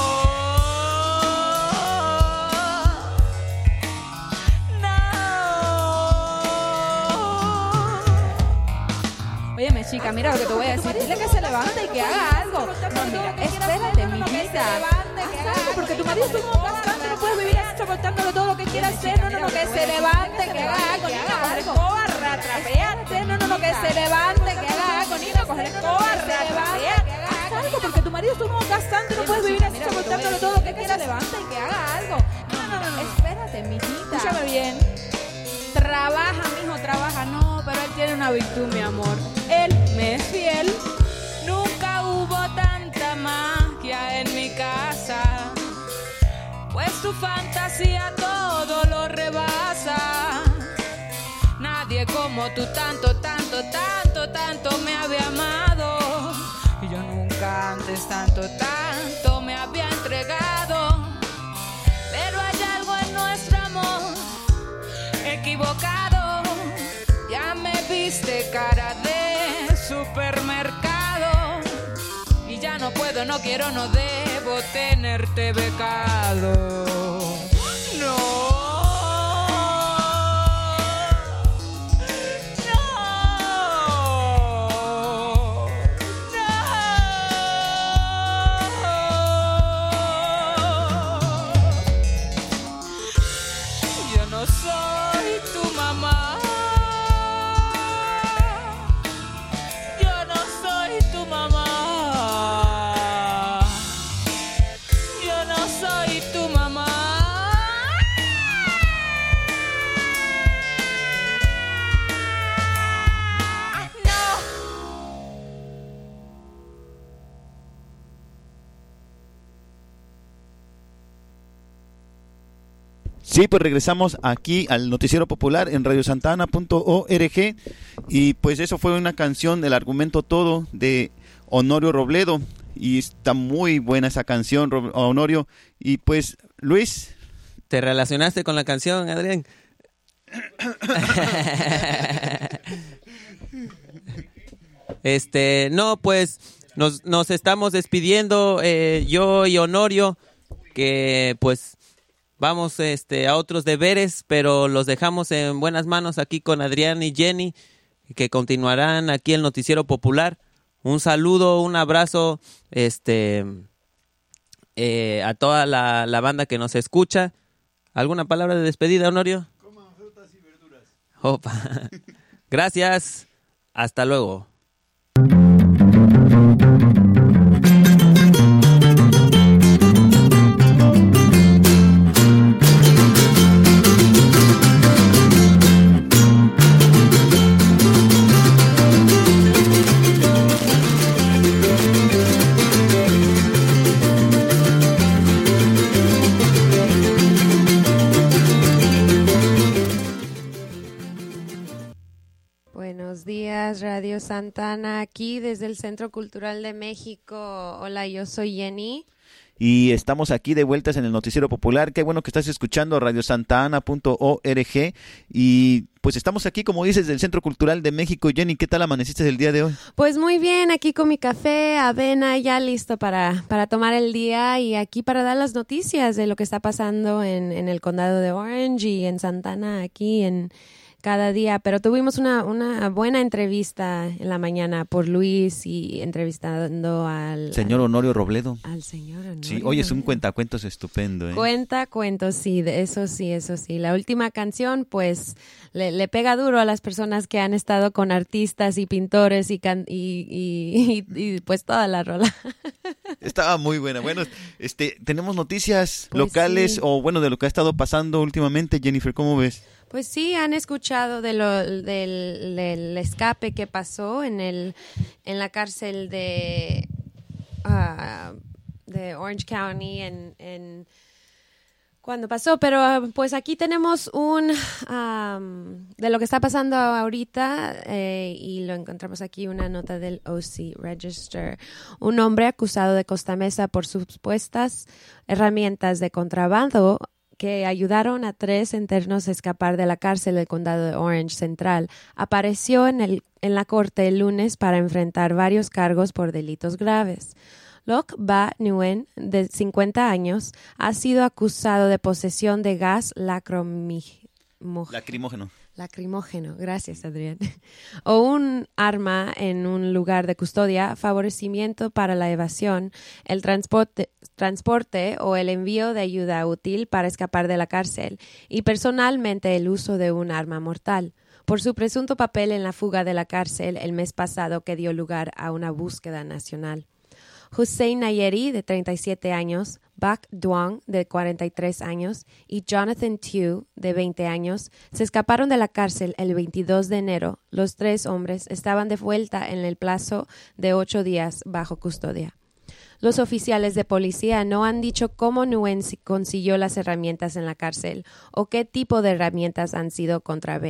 No. Óyeme, chica, mira lo que te voy a decir. Dile que se levante y que haga algo. No, mira, espérate, mi vida. Haz algo, porque tu marido estuvo bastante. No puedes vivir así soportándole todo lo que quiera hacer. No, no, no, que se levante, que haga algo. Que haga algo. Ratrapeate. No, no, no, que se levante, que haga algo. Niño, coge el escoba, ratrapeate. Haz algo, porque tu marido estuvo bastante. No puedes vivir así soportándole todo lo que quiera. Se levante y que haga algo. No, no, no, no. Espérate, mijita. Escúchame bien. Trabaja, mijo, trabaja. No, pero él tiene una virtud, mi amor. Él me es fiel. Nunca hubo tanta magia en mi casa, pues tu fantasía todo lo rebasa. Nadie como tú tanto, tanto, tanto, tanto me había amado. Y yo nunca antes tanto, tanto me había entregado. Pero hay algo en nuestro amor equivocado. Ya me viste cara de supermercado y ya no puedo, no quiero, no debo tenerte becado. No. No soy tu mamá, yo no soy tu mamá, yo no soy tu mamá. Sí, pues regresamos aquí al Noticiero Popular en radio santana punto org y pues eso fue una canción del argumento todo de Honorio Robledo y está muy buena esa canción, Honorio. Y pues, Luis. ¿Te relacionaste con la canción, Adrián? Este, no, pues nos, nos estamos despidiendo, eh, yo y Honorio, que pues vamos este, a otros deberes, pero los dejamos en buenas manos aquí con Adrián y Jenny, que continuarán aquí el Noticiero Popular. Un saludo, un abrazo este, eh, a toda la, la banda que nos escucha. ¿Alguna palabra de despedida, Honorio? Coman frutas y verduras. Opa. Gracias. Hasta luego. Buenos días, Radio Santana, aquí desde el Centro Cultural de México. Hola, yo soy Jenny. Y estamos aquí de vueltas en el Noticiero Popular. Qué bueno que estás escuchando radio santana punto org. Y pues estamos aquí, como dices, del Centro Cultural de México. Jenny, ¿qué tal amaneciste el día de hoy? Pues muy bien, aquí con mi café, avena, ya listo para, para tomar el día y aquí para dar las noticias de lo que está pasando en, en el condado de Orange y en Santana, aquí en cada día. Pero tuvimos una, una buena entrevista en la mañana por Luis y entrevistando al... Señor Honorio Robledo. Al señor Honorio Sí, oye, es un Robledo. cuentacuentos estupendo, ¿eh? Cuenta cuentos, sí, de eso sí, eso sí. La última canción, pues, le, le pega duro a las personas que han estado con artistas y pintores y, can- y, y, y, y, pues toda la rola. Estaba muy buena. Bueno, este, tenemos noticias Pues locales sí. o bueno, de lo que ha estado pasando últimamente. Jennifer, ¿cómo ves? Pues sí, han escuchado de lo, del, del escape que pasó en el en la cárcel de, ah, de Orange County en, en cuando pasó, pero ah, pues aquí tenemos un um, de lo que está pasando ahorita eh, y lo encontramos aquí una nota del O C Register. Un hombre acusado de Costamesa por supuestas herramientas de contrabando que ayudaron a tres internos a escapar de la cárcel del condado de Orange Central, apareció en, el, en la corte el lunes para enfrentar varios cargos por delitos graves. Loc Ba Nguyen, de cincuenta años, ha sido acusado de posesión de gas lacrimógeno. Lacrimógeno. Lacrimógeno, gracias Adrián. O un arma en un lugar de custodia, favorecimiento para la evasión, el transporte, transporte o el envío de ayuda útil para escapar de la cárcel y personalmente el uso de un arma mortal. Por su presunto papel en la fuga de la cárcel el mes pasado que dio lugar a una búsqueda nacional. Hussein Nayeri, de treinta y siete años, Bac Duong, de cuarenta y tres años, y Jonathan Tew, de veinte años, se escaparon de la cárcel el veintidós de enero. Los tres hombres estaban de vuelta en el plazo de ocho días bajo custodia. Los oficiales de policía no han dicho cómo Nguyen consiguió las herramientas en la cárcel o qué tipo de herramientas han sido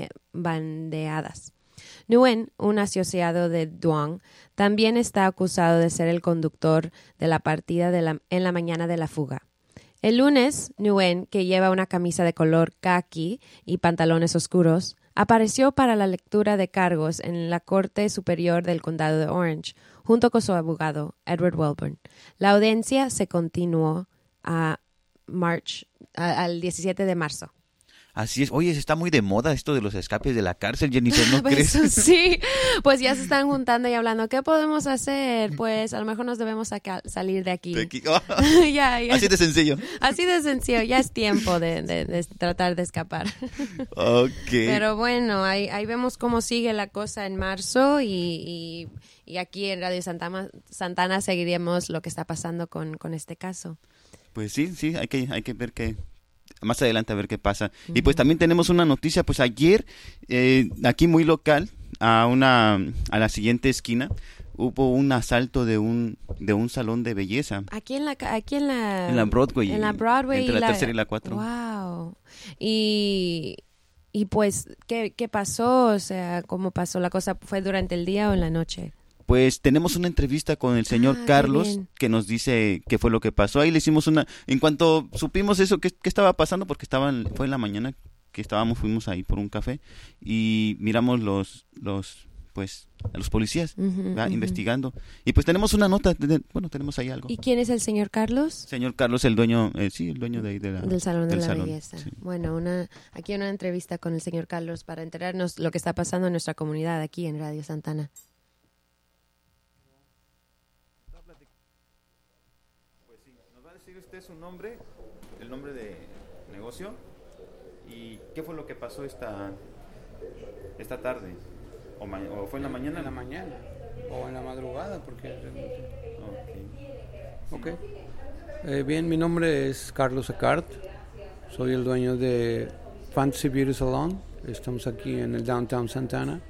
contrabandeadas. Nguyen, un asociado de Duong, también está acusado de ser el conductor de la partida de la, en la mañana de la fuga. El lunes, Nguyen, que lleva una camisa de color caqui y pantalones oscuros, apareció para la lectura de cargos en la Corte Superior del Condado de Orange, junto con su abogado, Edward Welburn. La audiencia se continuó a March, a, al diecisiete de marzo. Así es. Oye, está muy de moda esto de los escapes de la cárcel, Jennifer, ¿no crees? Pues, sí, pues ya se están juntando y hablando. ¿Qué podemos hacer? Pues a lo mejor nos debemos sacar, salir de aquí. De aquí. Oh. ya, ya. Así de sencillo. Así de sencillo. Ya es tiempo de, de, de tratar de escapar. Ok. Pero bueno, ahí, ahí vemos cómo sigue la cosa en marzo y, y, y aquí en Radio Santana, Santana seguiremos lo que está pasando con, con este caso. Pues sí, sí, hay que, hay que ver qué... más adelante a ver qué pasa. Uh-huh. Y pues también tenemos una noticia, pues ayer, eh, aquí muy local, a una a la siguiente esquina, hubo un asalto de un de un salón de belleza. Aquí en la aquí en la en la Broadway. En la Broadway entre y la, la tercera y la cuatro. Wow. Y y pues ¿qué qué pasó? O sea, ¿cómo pasó la cosa? ¿Fue durante el día o en la noche? Pues tenemos una entrevista con el señor ah, Carlos que nos dice qué fue lo que pasó. Ahí le hicimos una... En cuanto supimos eso, qué, qué estaba pasando, porque estaban, fue en la mañana que estábamos, fuimos ahí por un café y miramos los, los pues, a los policías uh-huh, uh-huh. investigando. Y pues tenemos una nota, de, bueno, tenemos ahí algo. ¿Y quién es el señor Carlos? Señor Carlos, el dueño, eh, sí, el dueño de ahí de la, del Salón de del la salón, Belleza. Sí. Bueno, una aquí una entrevista con el señor Carlos para enterarnos lo que está pasando en nuestra comunidad aquí en Radio Santana. Usted su nombre, el nombre de negocio y qué fue lo que pasó esta esta tarde o, ma- o fue en la mañana. En la mañana o en la madrugada, porque. Okay. Ok. Eh, bien, mi nombre es Carlos Acart. Soy el dueño de Fantasy Beauty Salon. Estamos aquí en el Downtown Santana.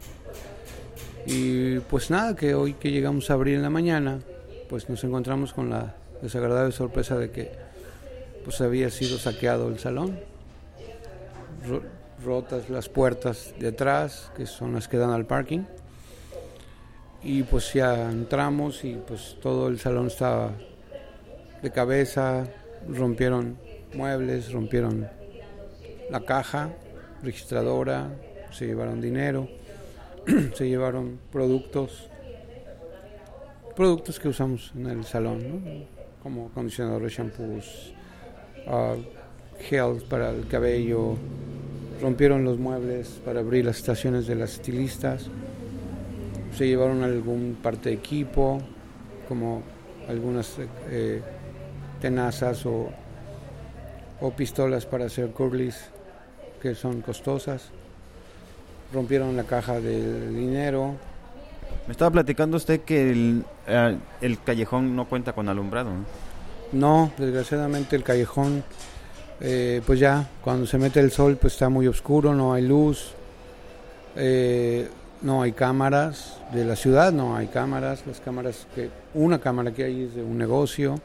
Y pues nada, que hoy que llegamos a abrir en la mañana, pues nos encontramos con la desagradable sorpresa de que pues había sido saqueado el salón, Ro- rotas las puertas de atrás, que son las que dan al parking, y pues ya entramos y pues todo el salón estaba de cabeza, rompieron muebles, rompieron la caja registradora, se llevaron dinero, se llevaron productos productos que usamos en el salón, ¿no? Como acondicionadores, shampoos, uh, gels para el cabello, rompieron los muebles para abrir las estaciones de las estilistas, se llevaron algún parte de equipo, como algunas eh, tenazas o, o pistolas para hacer curlis, que son costosas. Rompieron la caja del dinero. Me estaba platicando usted que el, uh, el callejón no cuenta con alumbrado, ¿no? No, desgraciadamente el callejón, eh, pues ya, cuando se mete el sol, pues está muy oscuro, no hay luz, eh, no hay cámaras de la ciudad, no hay cámaras, las cámaras que, una cámara que hay es de un negocio.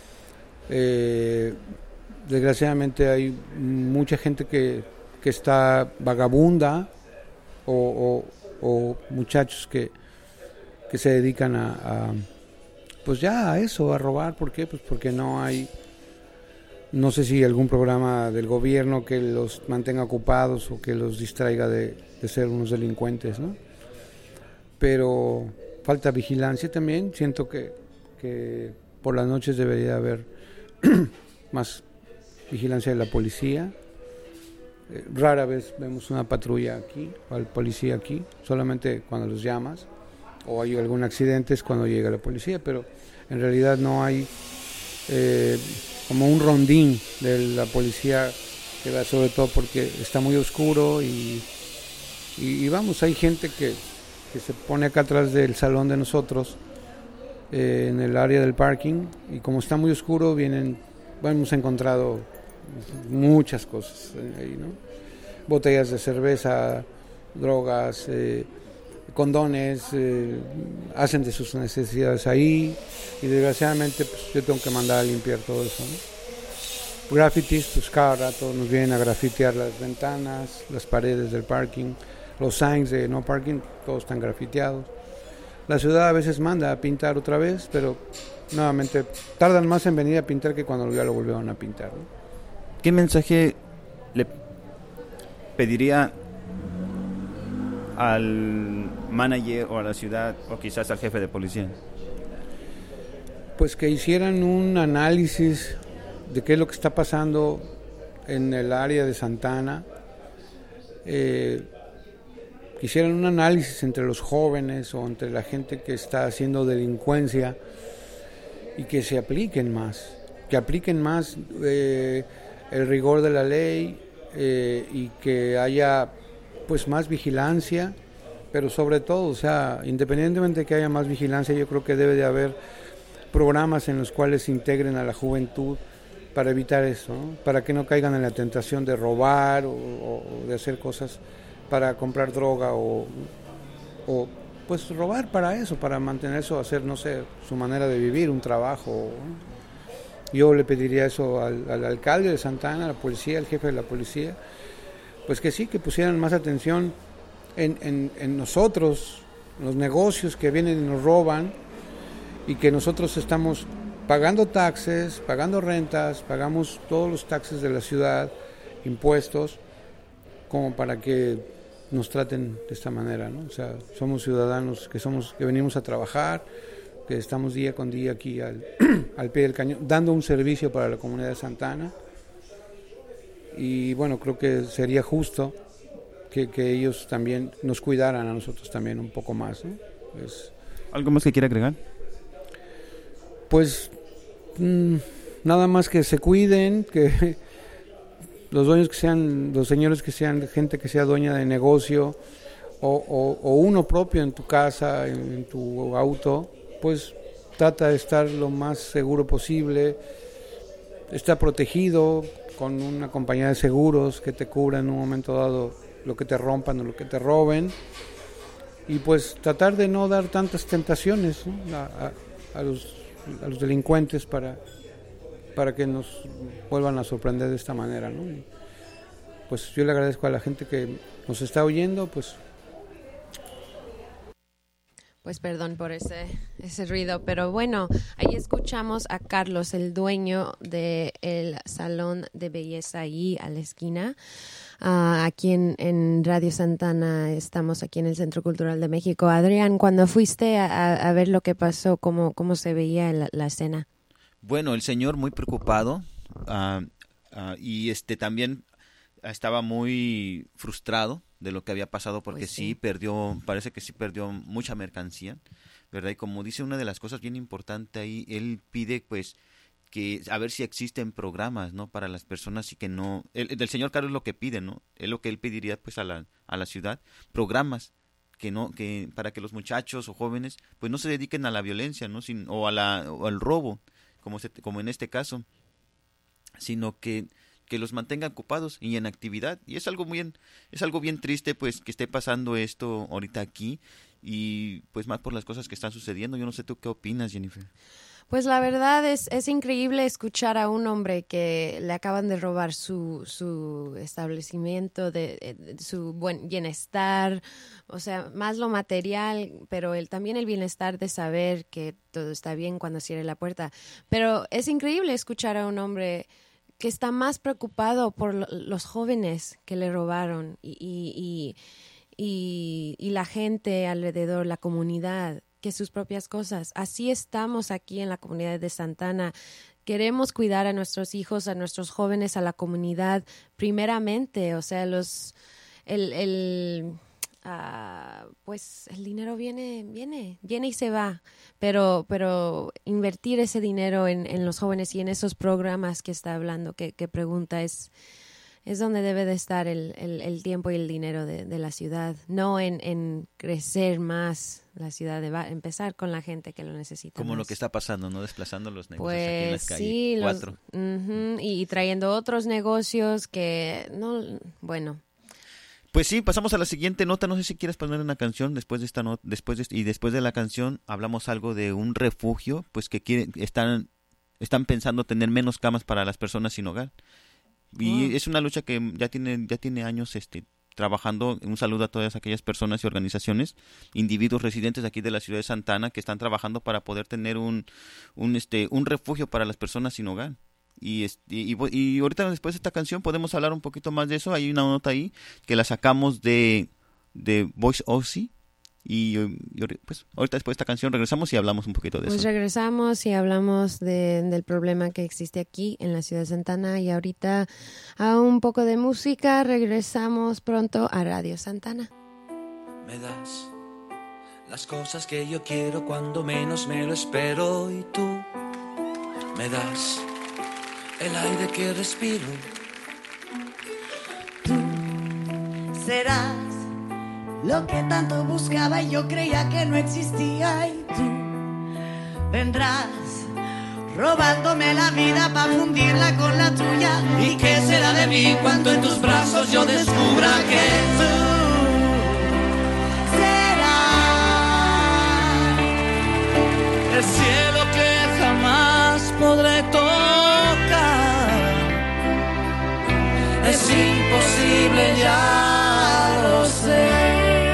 Eh, desgraciadamente hay mucha gente que, que está vagabunda o, o, o muchachos que, que se dedican a, a pues ya a eso, a robar. ¿Por qué? Pues porque no hay, no sé si algún programa del gobierno que los mantenga ocupados o que los distraiga de, de ser unos delincuentes, ¿no? Pero falta vigilancia también. Siento que, que por las noches debería haber más vigilancia de la policía. Eh, rara vez vemos una patrulla aquí, o al policía aquí, solamente cuando los llamas o hay algún accidente es cuando llega la policía, pero en realidad no hay eh, como un rondín de la policía, que va, sobre todo porque está muy oscuro y, y, y vamos, hay gente que, que se pone acá atrás del salón de nosotros, eh, en el área del parking, y como está muy oscuro vienen, bueno, hemos encontrado muchas cosas ahí, ¿no? Botellas de cerveza, drogas, eh, condones, eh, hacen de sus necesidades ahí, y desgraciadamente pues, yo tengo que mandar a limpiar todo eso, ¿no? Grafitis, pues cada rato nos vienen a grafitear las ventanas, las paredes del parking, los signs de no parking, todos están grafiteados. La ciudad a veces manda a pintar otra vez, pero nuevamente tardan más en venir a pintar que cuando ya lo volvieron a pintar, ¿no? ¿Qué mensaje le pediría al manager o a la ciudad o quizás al jefe de policía? Pues que hicieran un análisis de qué es lo que está pasando en el área de Santa Ana, eh, que hicieran un análisis entre los jóvenes o entre la gente que está haciendo delincuencia y que se apliquen más, que apliquen más eh, el rigor de la ley, eh, y que haya pues más vigilancia, pero sobre todo, o sea, independientemente de que haya más vigilancia, yo creo que debe de haber programas en los cuales se integren a la juventud para evitar eso, ¿no? Para que no caigan en la tentación de robar o, o de hacer cosas para comprar droga o, o pues robar para eso, para mantener eso, hacer, no sé, su manera de vivir, un trabajo, ¿no? Yo le pediría eso al, al alcalde de Santa Ana, a la policía, al jefe de la policía, pues que sí, que pusieran más atención en, en, en nosotros, los negocios que vienen y nos roban, y que nosotros estamos pagando taxes, pagando rentas, pagamos todos los taxes de la ciudad, impuestos, como para que nos traten de esta manera, ¿no? O sea, somos ciudadanos que somos, que venimos a trabajar, que estamos día con día aquí al, al pie del cañón, dando un servicio para la comunidad de Santa Ana. Y bueno, creo que sería justo que, que ellos también nos cuidaran a nosotros también un poco más, ¿no? Pues, ¿algo más que quiera agregar? Pues mmm, nada más que se cuiden, que los dueños que sean, los señores que sean gente que sea dueña de negocio o, o, o uno propio en tu casa, en, en tu auto, pues trata de estar lo más seguro posible, está protegido con una compañía de seguros que te cubra en un momento dado lo que te rompan o lo que te roben, y pues tratar de no dar tantas tentaciones, ¿no? a, a, a, los, a los delincuentes para, para que nos vuelvan a sorprender de esta manera, ¿no? Y pues yo le agradezco a la gente que nos está oyendo, pues Pues perdón por ese, ese ruido, pero bueno, ahí escuchamos a Carlos, el dueño del salón de belleza ahí a la esquina. Uh, aquí en, en Radio Santa Ana, estamos aquí en el Centro Cultural de México. Adrián, cuando fuiste a, a ver lo que pasó, ¿cómo, cómo se veía la, la escena? Bueno, el señor muy preocupado, uh, uh, y este también estaba muy frustrado de lo que había pasado porque Pues sí. sí. perdió, parece que sí perdió mucha mercancía, ¿verdad? Y como dice una de las cosas bien importantes ahí, él pide pues que a ver si existen programas, ¿no? Para las personas y que no, el, el señor Carlos lo que pide, ¿no? Es lo que él pediría pues a la, a la ciudad, programas que no, que para que los muchachos o jóvenes pues no se dediquen a la violencia, ¿no? Sin, o a la, o al robo, como se, como en este caso, sino que que los mantengan ocupados y en actividad. Y es algo muy es algo bien triste pues que esté pasando esto ahorita aquí y pues más por las cosas que están sucediendo. Yo no sé tú qué opinas, Jennifer. Pues la verdad es, es increíble escuchar a un hombre que le acaban de robar su, su establecimiento, de, de su buen bienestar, o sea, más lo material, pero el, también el bienestar de saber que todo está bien cuando cierre la puerta. Pero es increíble escuchar a un hombre que está más preocupado por lo, los jóvenes que le robaron y, y, y, y, y la gente alrededor, la comunidad, que sus propias cosas. Así estamos aquí en la comunidad de Santana. Queremos cuidar a nuestros hijos, a nuestros jóvenes, a la comunidad primeramente. O sea, los el, el uh, pues el dinero viene, viene, viene y se va. Pero, pero invertir ese dinero en, en los jóvenes y en esos programas que está hablando, que, que pregunta, es, es donde debe de estar el, el, el tiempo y el dinero de, de la ciudad. No en, en crecer más la ciudad, de va, empezar con la gente que lo necesita. Como más. lo que está pasando, ¿no? Desplazando los negocios Pues aquí en las calles. sí, los, Cuatro. uh-huh, y, y trayendo otros negocios que no, bueno. Pues sí, pasamos a la siguiente nota. No sé si quieres poner una canción después de esta nota, después de, y después de la canción hablamos algo de un refugio, pues que quieren, están, están pensando tener menos camas para las personas sin hogar. Y Oh. es una lucha que ya tiene, ya tiene años, este, trabajando. Un saludo a todas aquellas personas y organizaciones, individuos residentes aquí de la ciudad de Santana que están trabajando para poder tener un, un, este, un refugio para las personas sin hogar. Y, este, y, y ahorita después de esta canción podemos hablar un poquito más de eso. Hay una nota ahí que la sacamos de, de Voice O C I. Y, y pues ahorita después de esta canción regresamos y hablamos un poquito de Pues eso. regresamos y hablamos de, del problema que existe aquí en la ciudad de Santana y ahorita a un poco de música. Regresamos pronto a Radio Santana. Me das las cosas que yo quiero cuando menos me lo espero y tú me das el aire que respiro. Tú serás lo que tanto buscaba y yo creía que no existía, y tú vendrás robándome la vida para fundirla con la tuya. ¿Y qué será de mí cuando en tus brazos yo descubra que tú serás el cielo que jamás podré tocar? Es imposible, ya lo sé.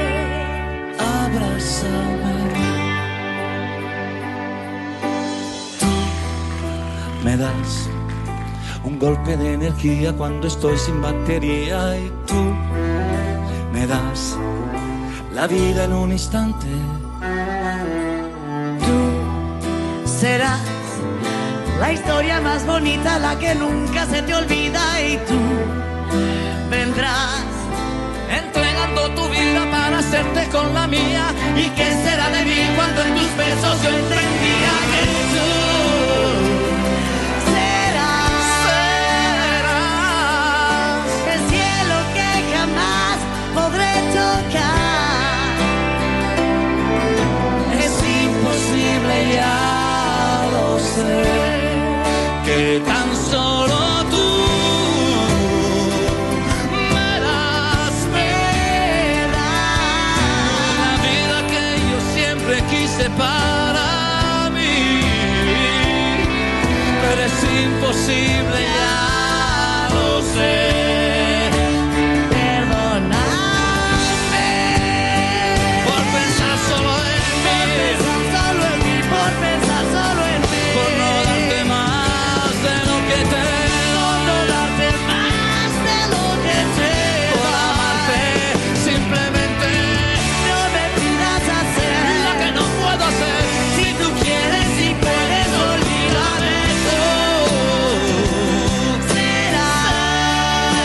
Me das un golpe de energía cuando estoy sin batería y tú me das la vida en un instante. Tú serás la historia más bonita, la que nunca se te olvida, y tú vendrás entregando tu vida para hacerte con la mía. ¿Y qué será de mí cuando en tus besos yo entendía que tú podré tocar? Es imposible, ya lo sé, que tan solo tú me das, me das la vida que yo siempre quise para mí, pero es imposible, ya lo sé. Será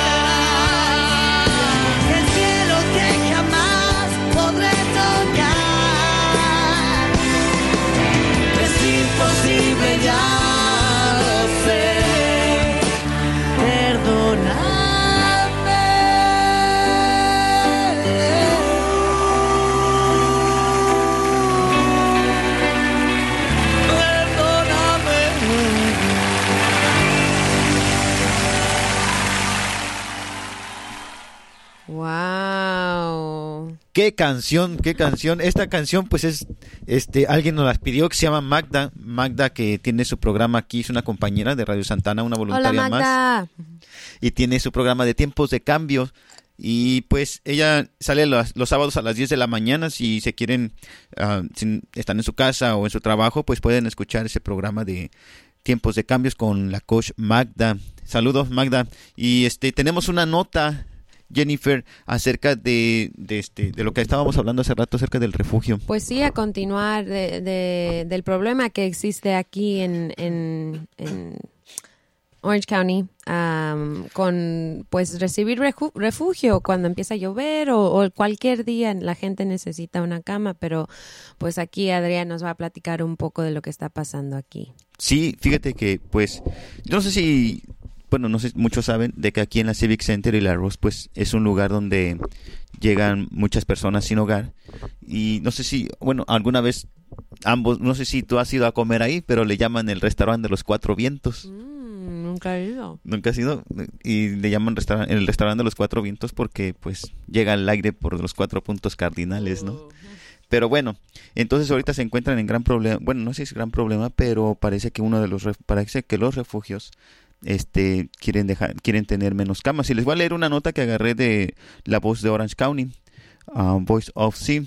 Qué canción, qué canción. Esta canción pues es, este, alguien nos las pidió, que se llama Magda. Magda, que tiene su programa aquí, es una compañera de Radio Santana, una voluntaria Hola, Magda. más. Y tiene su programa de Tiempos de Cambio. Y pues ella sale los, los sábados a las diez de la mañana. Si se quieren, uh, si están en su casa o en su trabajo, pues pueden escuchar ese programa de Tiempos de Cambios con la coach Magda. Saludos, Magda. Y este tenemos una nota, Jennifer, acerca de, de, este, de lo que estábamos hablando hace rato, acerca del refugio. Pues sí, a continuar de, de, del problema que existe aquí en, en, en Orange County, um, con pues recibir reju- refugio cuando empieza a llover o, o cualquier día la gente necesita una cama, pero pues aquí Adrián nos va a platicar un poco de lo que está pasando aquí. Sí, fíjate que pues, yo no sé si, bueno, no sé, muchos saben de que aquí en la Civic Center y la Rose pues es un lugar donde llegan muchas personas sin hogar y no sé si, bueno, alguna vez ambos, no sé si tú has ido a comer ahí, pero le llaman el restaurante de los Cuatro Vientos. Mm, nunca he ido. Nunca has ido y le llaman restaur- el restaurante de los Cuatro Vientos porque pues llega el aire por los cuatro puntos cardinales, ¿no? Uh-huh. Pero bueno, entonces ahorita se encuentran en gran problema, bueno, no sé si es gran problema, pero parece que uno de los ref- parece que los refugios este quieren dejar quieren tener menos camas. Y les voy a leer una nota que agarré de La Voz de Orange County, uh, Voice of Sea.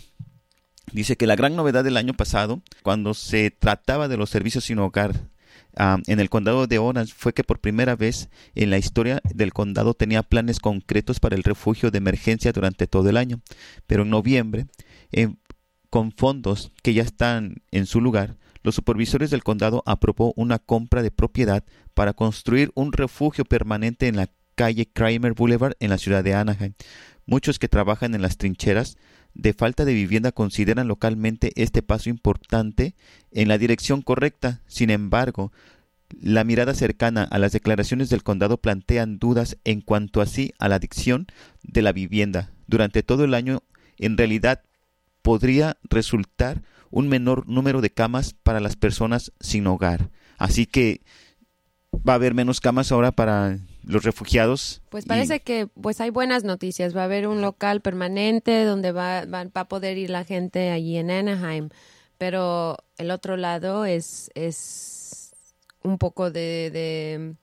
Dice que la gran novedad del año pasado, cuando se trataba de los servicios sin hogar um, en el condado de Orange, fue que por primera vez en la historia del condado tenía planes concretos para el refugio de emergencia durante todo el año. Pero en noviembre, en con fondos que ya están en su lugar, los supervisores del condado aprobó una compra de propiedad para construir un refugio permanente en la calle Kramer Boulevard en la ciudad de Anaheim. Muchos que trabajan en las trincheras de falta de vivienda consideran localmente este paso importante en la dirección correcta. Sin embargo, la mirada cercana a las declaraciones del condado plantean dudas en cuanto así a la adicción de la vivienda. Durante todo el año, en realidad, podría resultar un menor número de camas para las personas sin hogar. Así que va a haber menos camas ahora para los refugiados. Pues parece y... que pues hay buenas noticias. Va a haber un local permanente donde va, va, va a poder ir la gente allí en Anaheim. Pero el otro lado es, es un poco de, de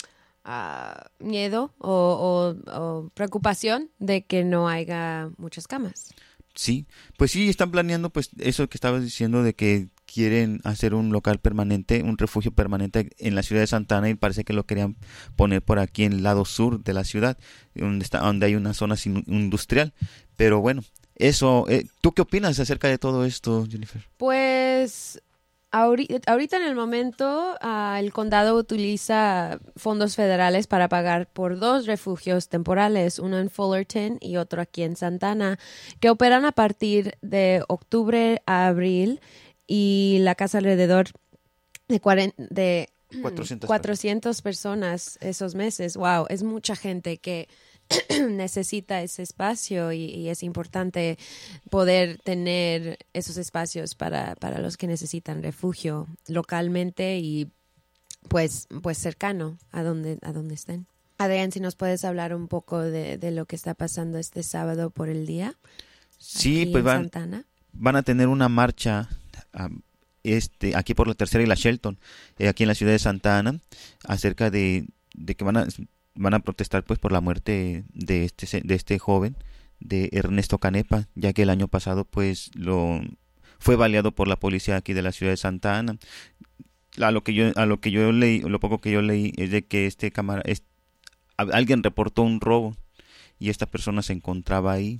uh, miedo o, o, o preocupación de que no haya muchas camas. Sí, pues sí, están planeando pues eso que estabas diciendo de que quieren hacer un local permanente, un refugio permanente en la ciudad de Santa Ana y parece que lo querían poner por aquí en el lado sur de la ciudad, donde está, donde hay una zona industrial. Pero bueno, eso, eh, ¿tú qué opinas acerca de todo esto, Jennifer? Pues ahorita, ahorita en el momento uh, el condado utiliza fondos federales para pagar por dos refugios temporales, uno en Fullerton y otro aquí en Santa Ana, que operan a partir de octubre a abril y la casa alrededor de, cuarenta, de cuatrocientas, cuatrocientas personas esos meses. Wow, es mucha gente que necesita ese espacio y, y es importante poder tener esos espacios para, para los que necesitan refugio localmente y pues, pues cercano a donde, a donde estén. Adrián, si nos puedes hablar un poco de, de lo que está pasando este sábado por el día. Sí, pues van, van a tener una marcha um, este aquí por la Tercera y la Shelton, eh, aquí en la ciudad de Santa Ana, acerca de, de que van a van a protestar pues por la muerte de este de este joven, de Ernesto Canepa, ya que el año pasado pues lo fue baleado por la policía aquí de la ciudad de Santa Ana. A lo que yo a lo que yo leí, lo poco que yo leí es de que este cámara es, alguien reportó un robo y esta persona se encontraba ahí.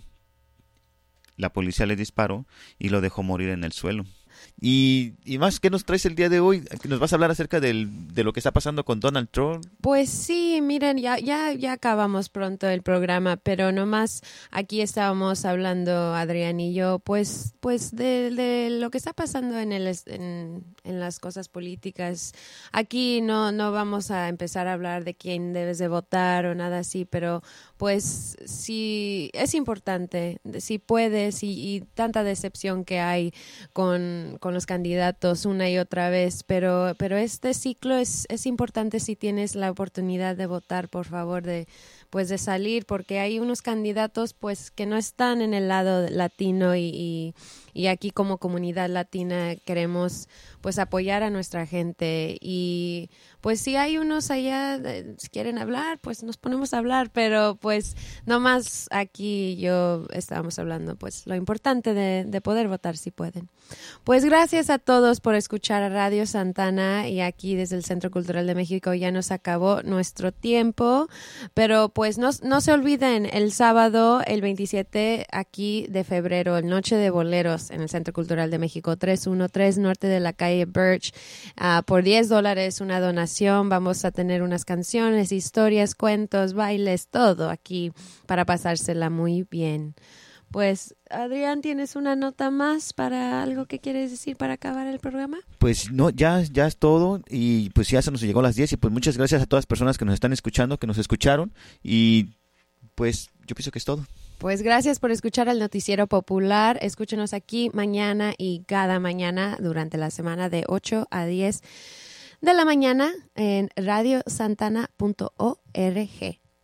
La policía le disparó y lo dejó morir en el suelo. Y, y más, ¿qué nos traes el día de hoy? ¿Nos vas a hablar acerca del, de lo que está pasando con Donald Trump? Pues sí, miren, ya, ya, ya acabamos pronto el programa, pero nomás aquí estábamos hablando, Adrián y yo, pues, pues de, de lo que está pasando en, el, en, en las cosas políticas. Aquí no, no vamos a empezar a hablar de quién debes de votar o nada así, pero pues sí es importante, si puedes, y, y tanta decepción que hay con, con los candidatos una y otra vez, pero, pero este ciclo es, es importante si tienes la oportunidad de votar, por favor, de pues de salir, porque hay unos candidatos pues que no están en el lado latino y, y, y aquí como comunidad latina queremos pues apoyar a nuestra gente y pues si hay unos allá, eh, si quieren hablar, pues nos ponemos a hablar, pero pues nomás aquí yo estábamos hablando pues lo importante de, de poder votar si pueden. Pues gracias a todos por escuchar a Radio Santana y aquí desde el Centro Cultural de México ya nos acabó nuestro tiempo, pero pues no, no se olviden el sábado, el veintisiete aquí de febrero, el Noche de Boleros en el Centro Cultural de México, trescientos trece norte de la calle Birch, uh, por diez dólares una donación. Vamos a tener unas canciones, historias, cuentos, bailes, todo aquí para pasársela muy bien. Pues, Adrián, ¿tienes una nota más para algo que quieres decir para acabar el programa? Pues no, ya, ya es todo y pues ya se nos llegó a las diez y pues muchas gracias a todas las personas que nos están escuchando, que nos escucharon y pues yo pienso que es todo. Pues gracias por escuchar el Noticiero Popular. Escúchenos aquí mañana y cada mañana durante la semana de ocho a diez de la mañana en radio santana punto org.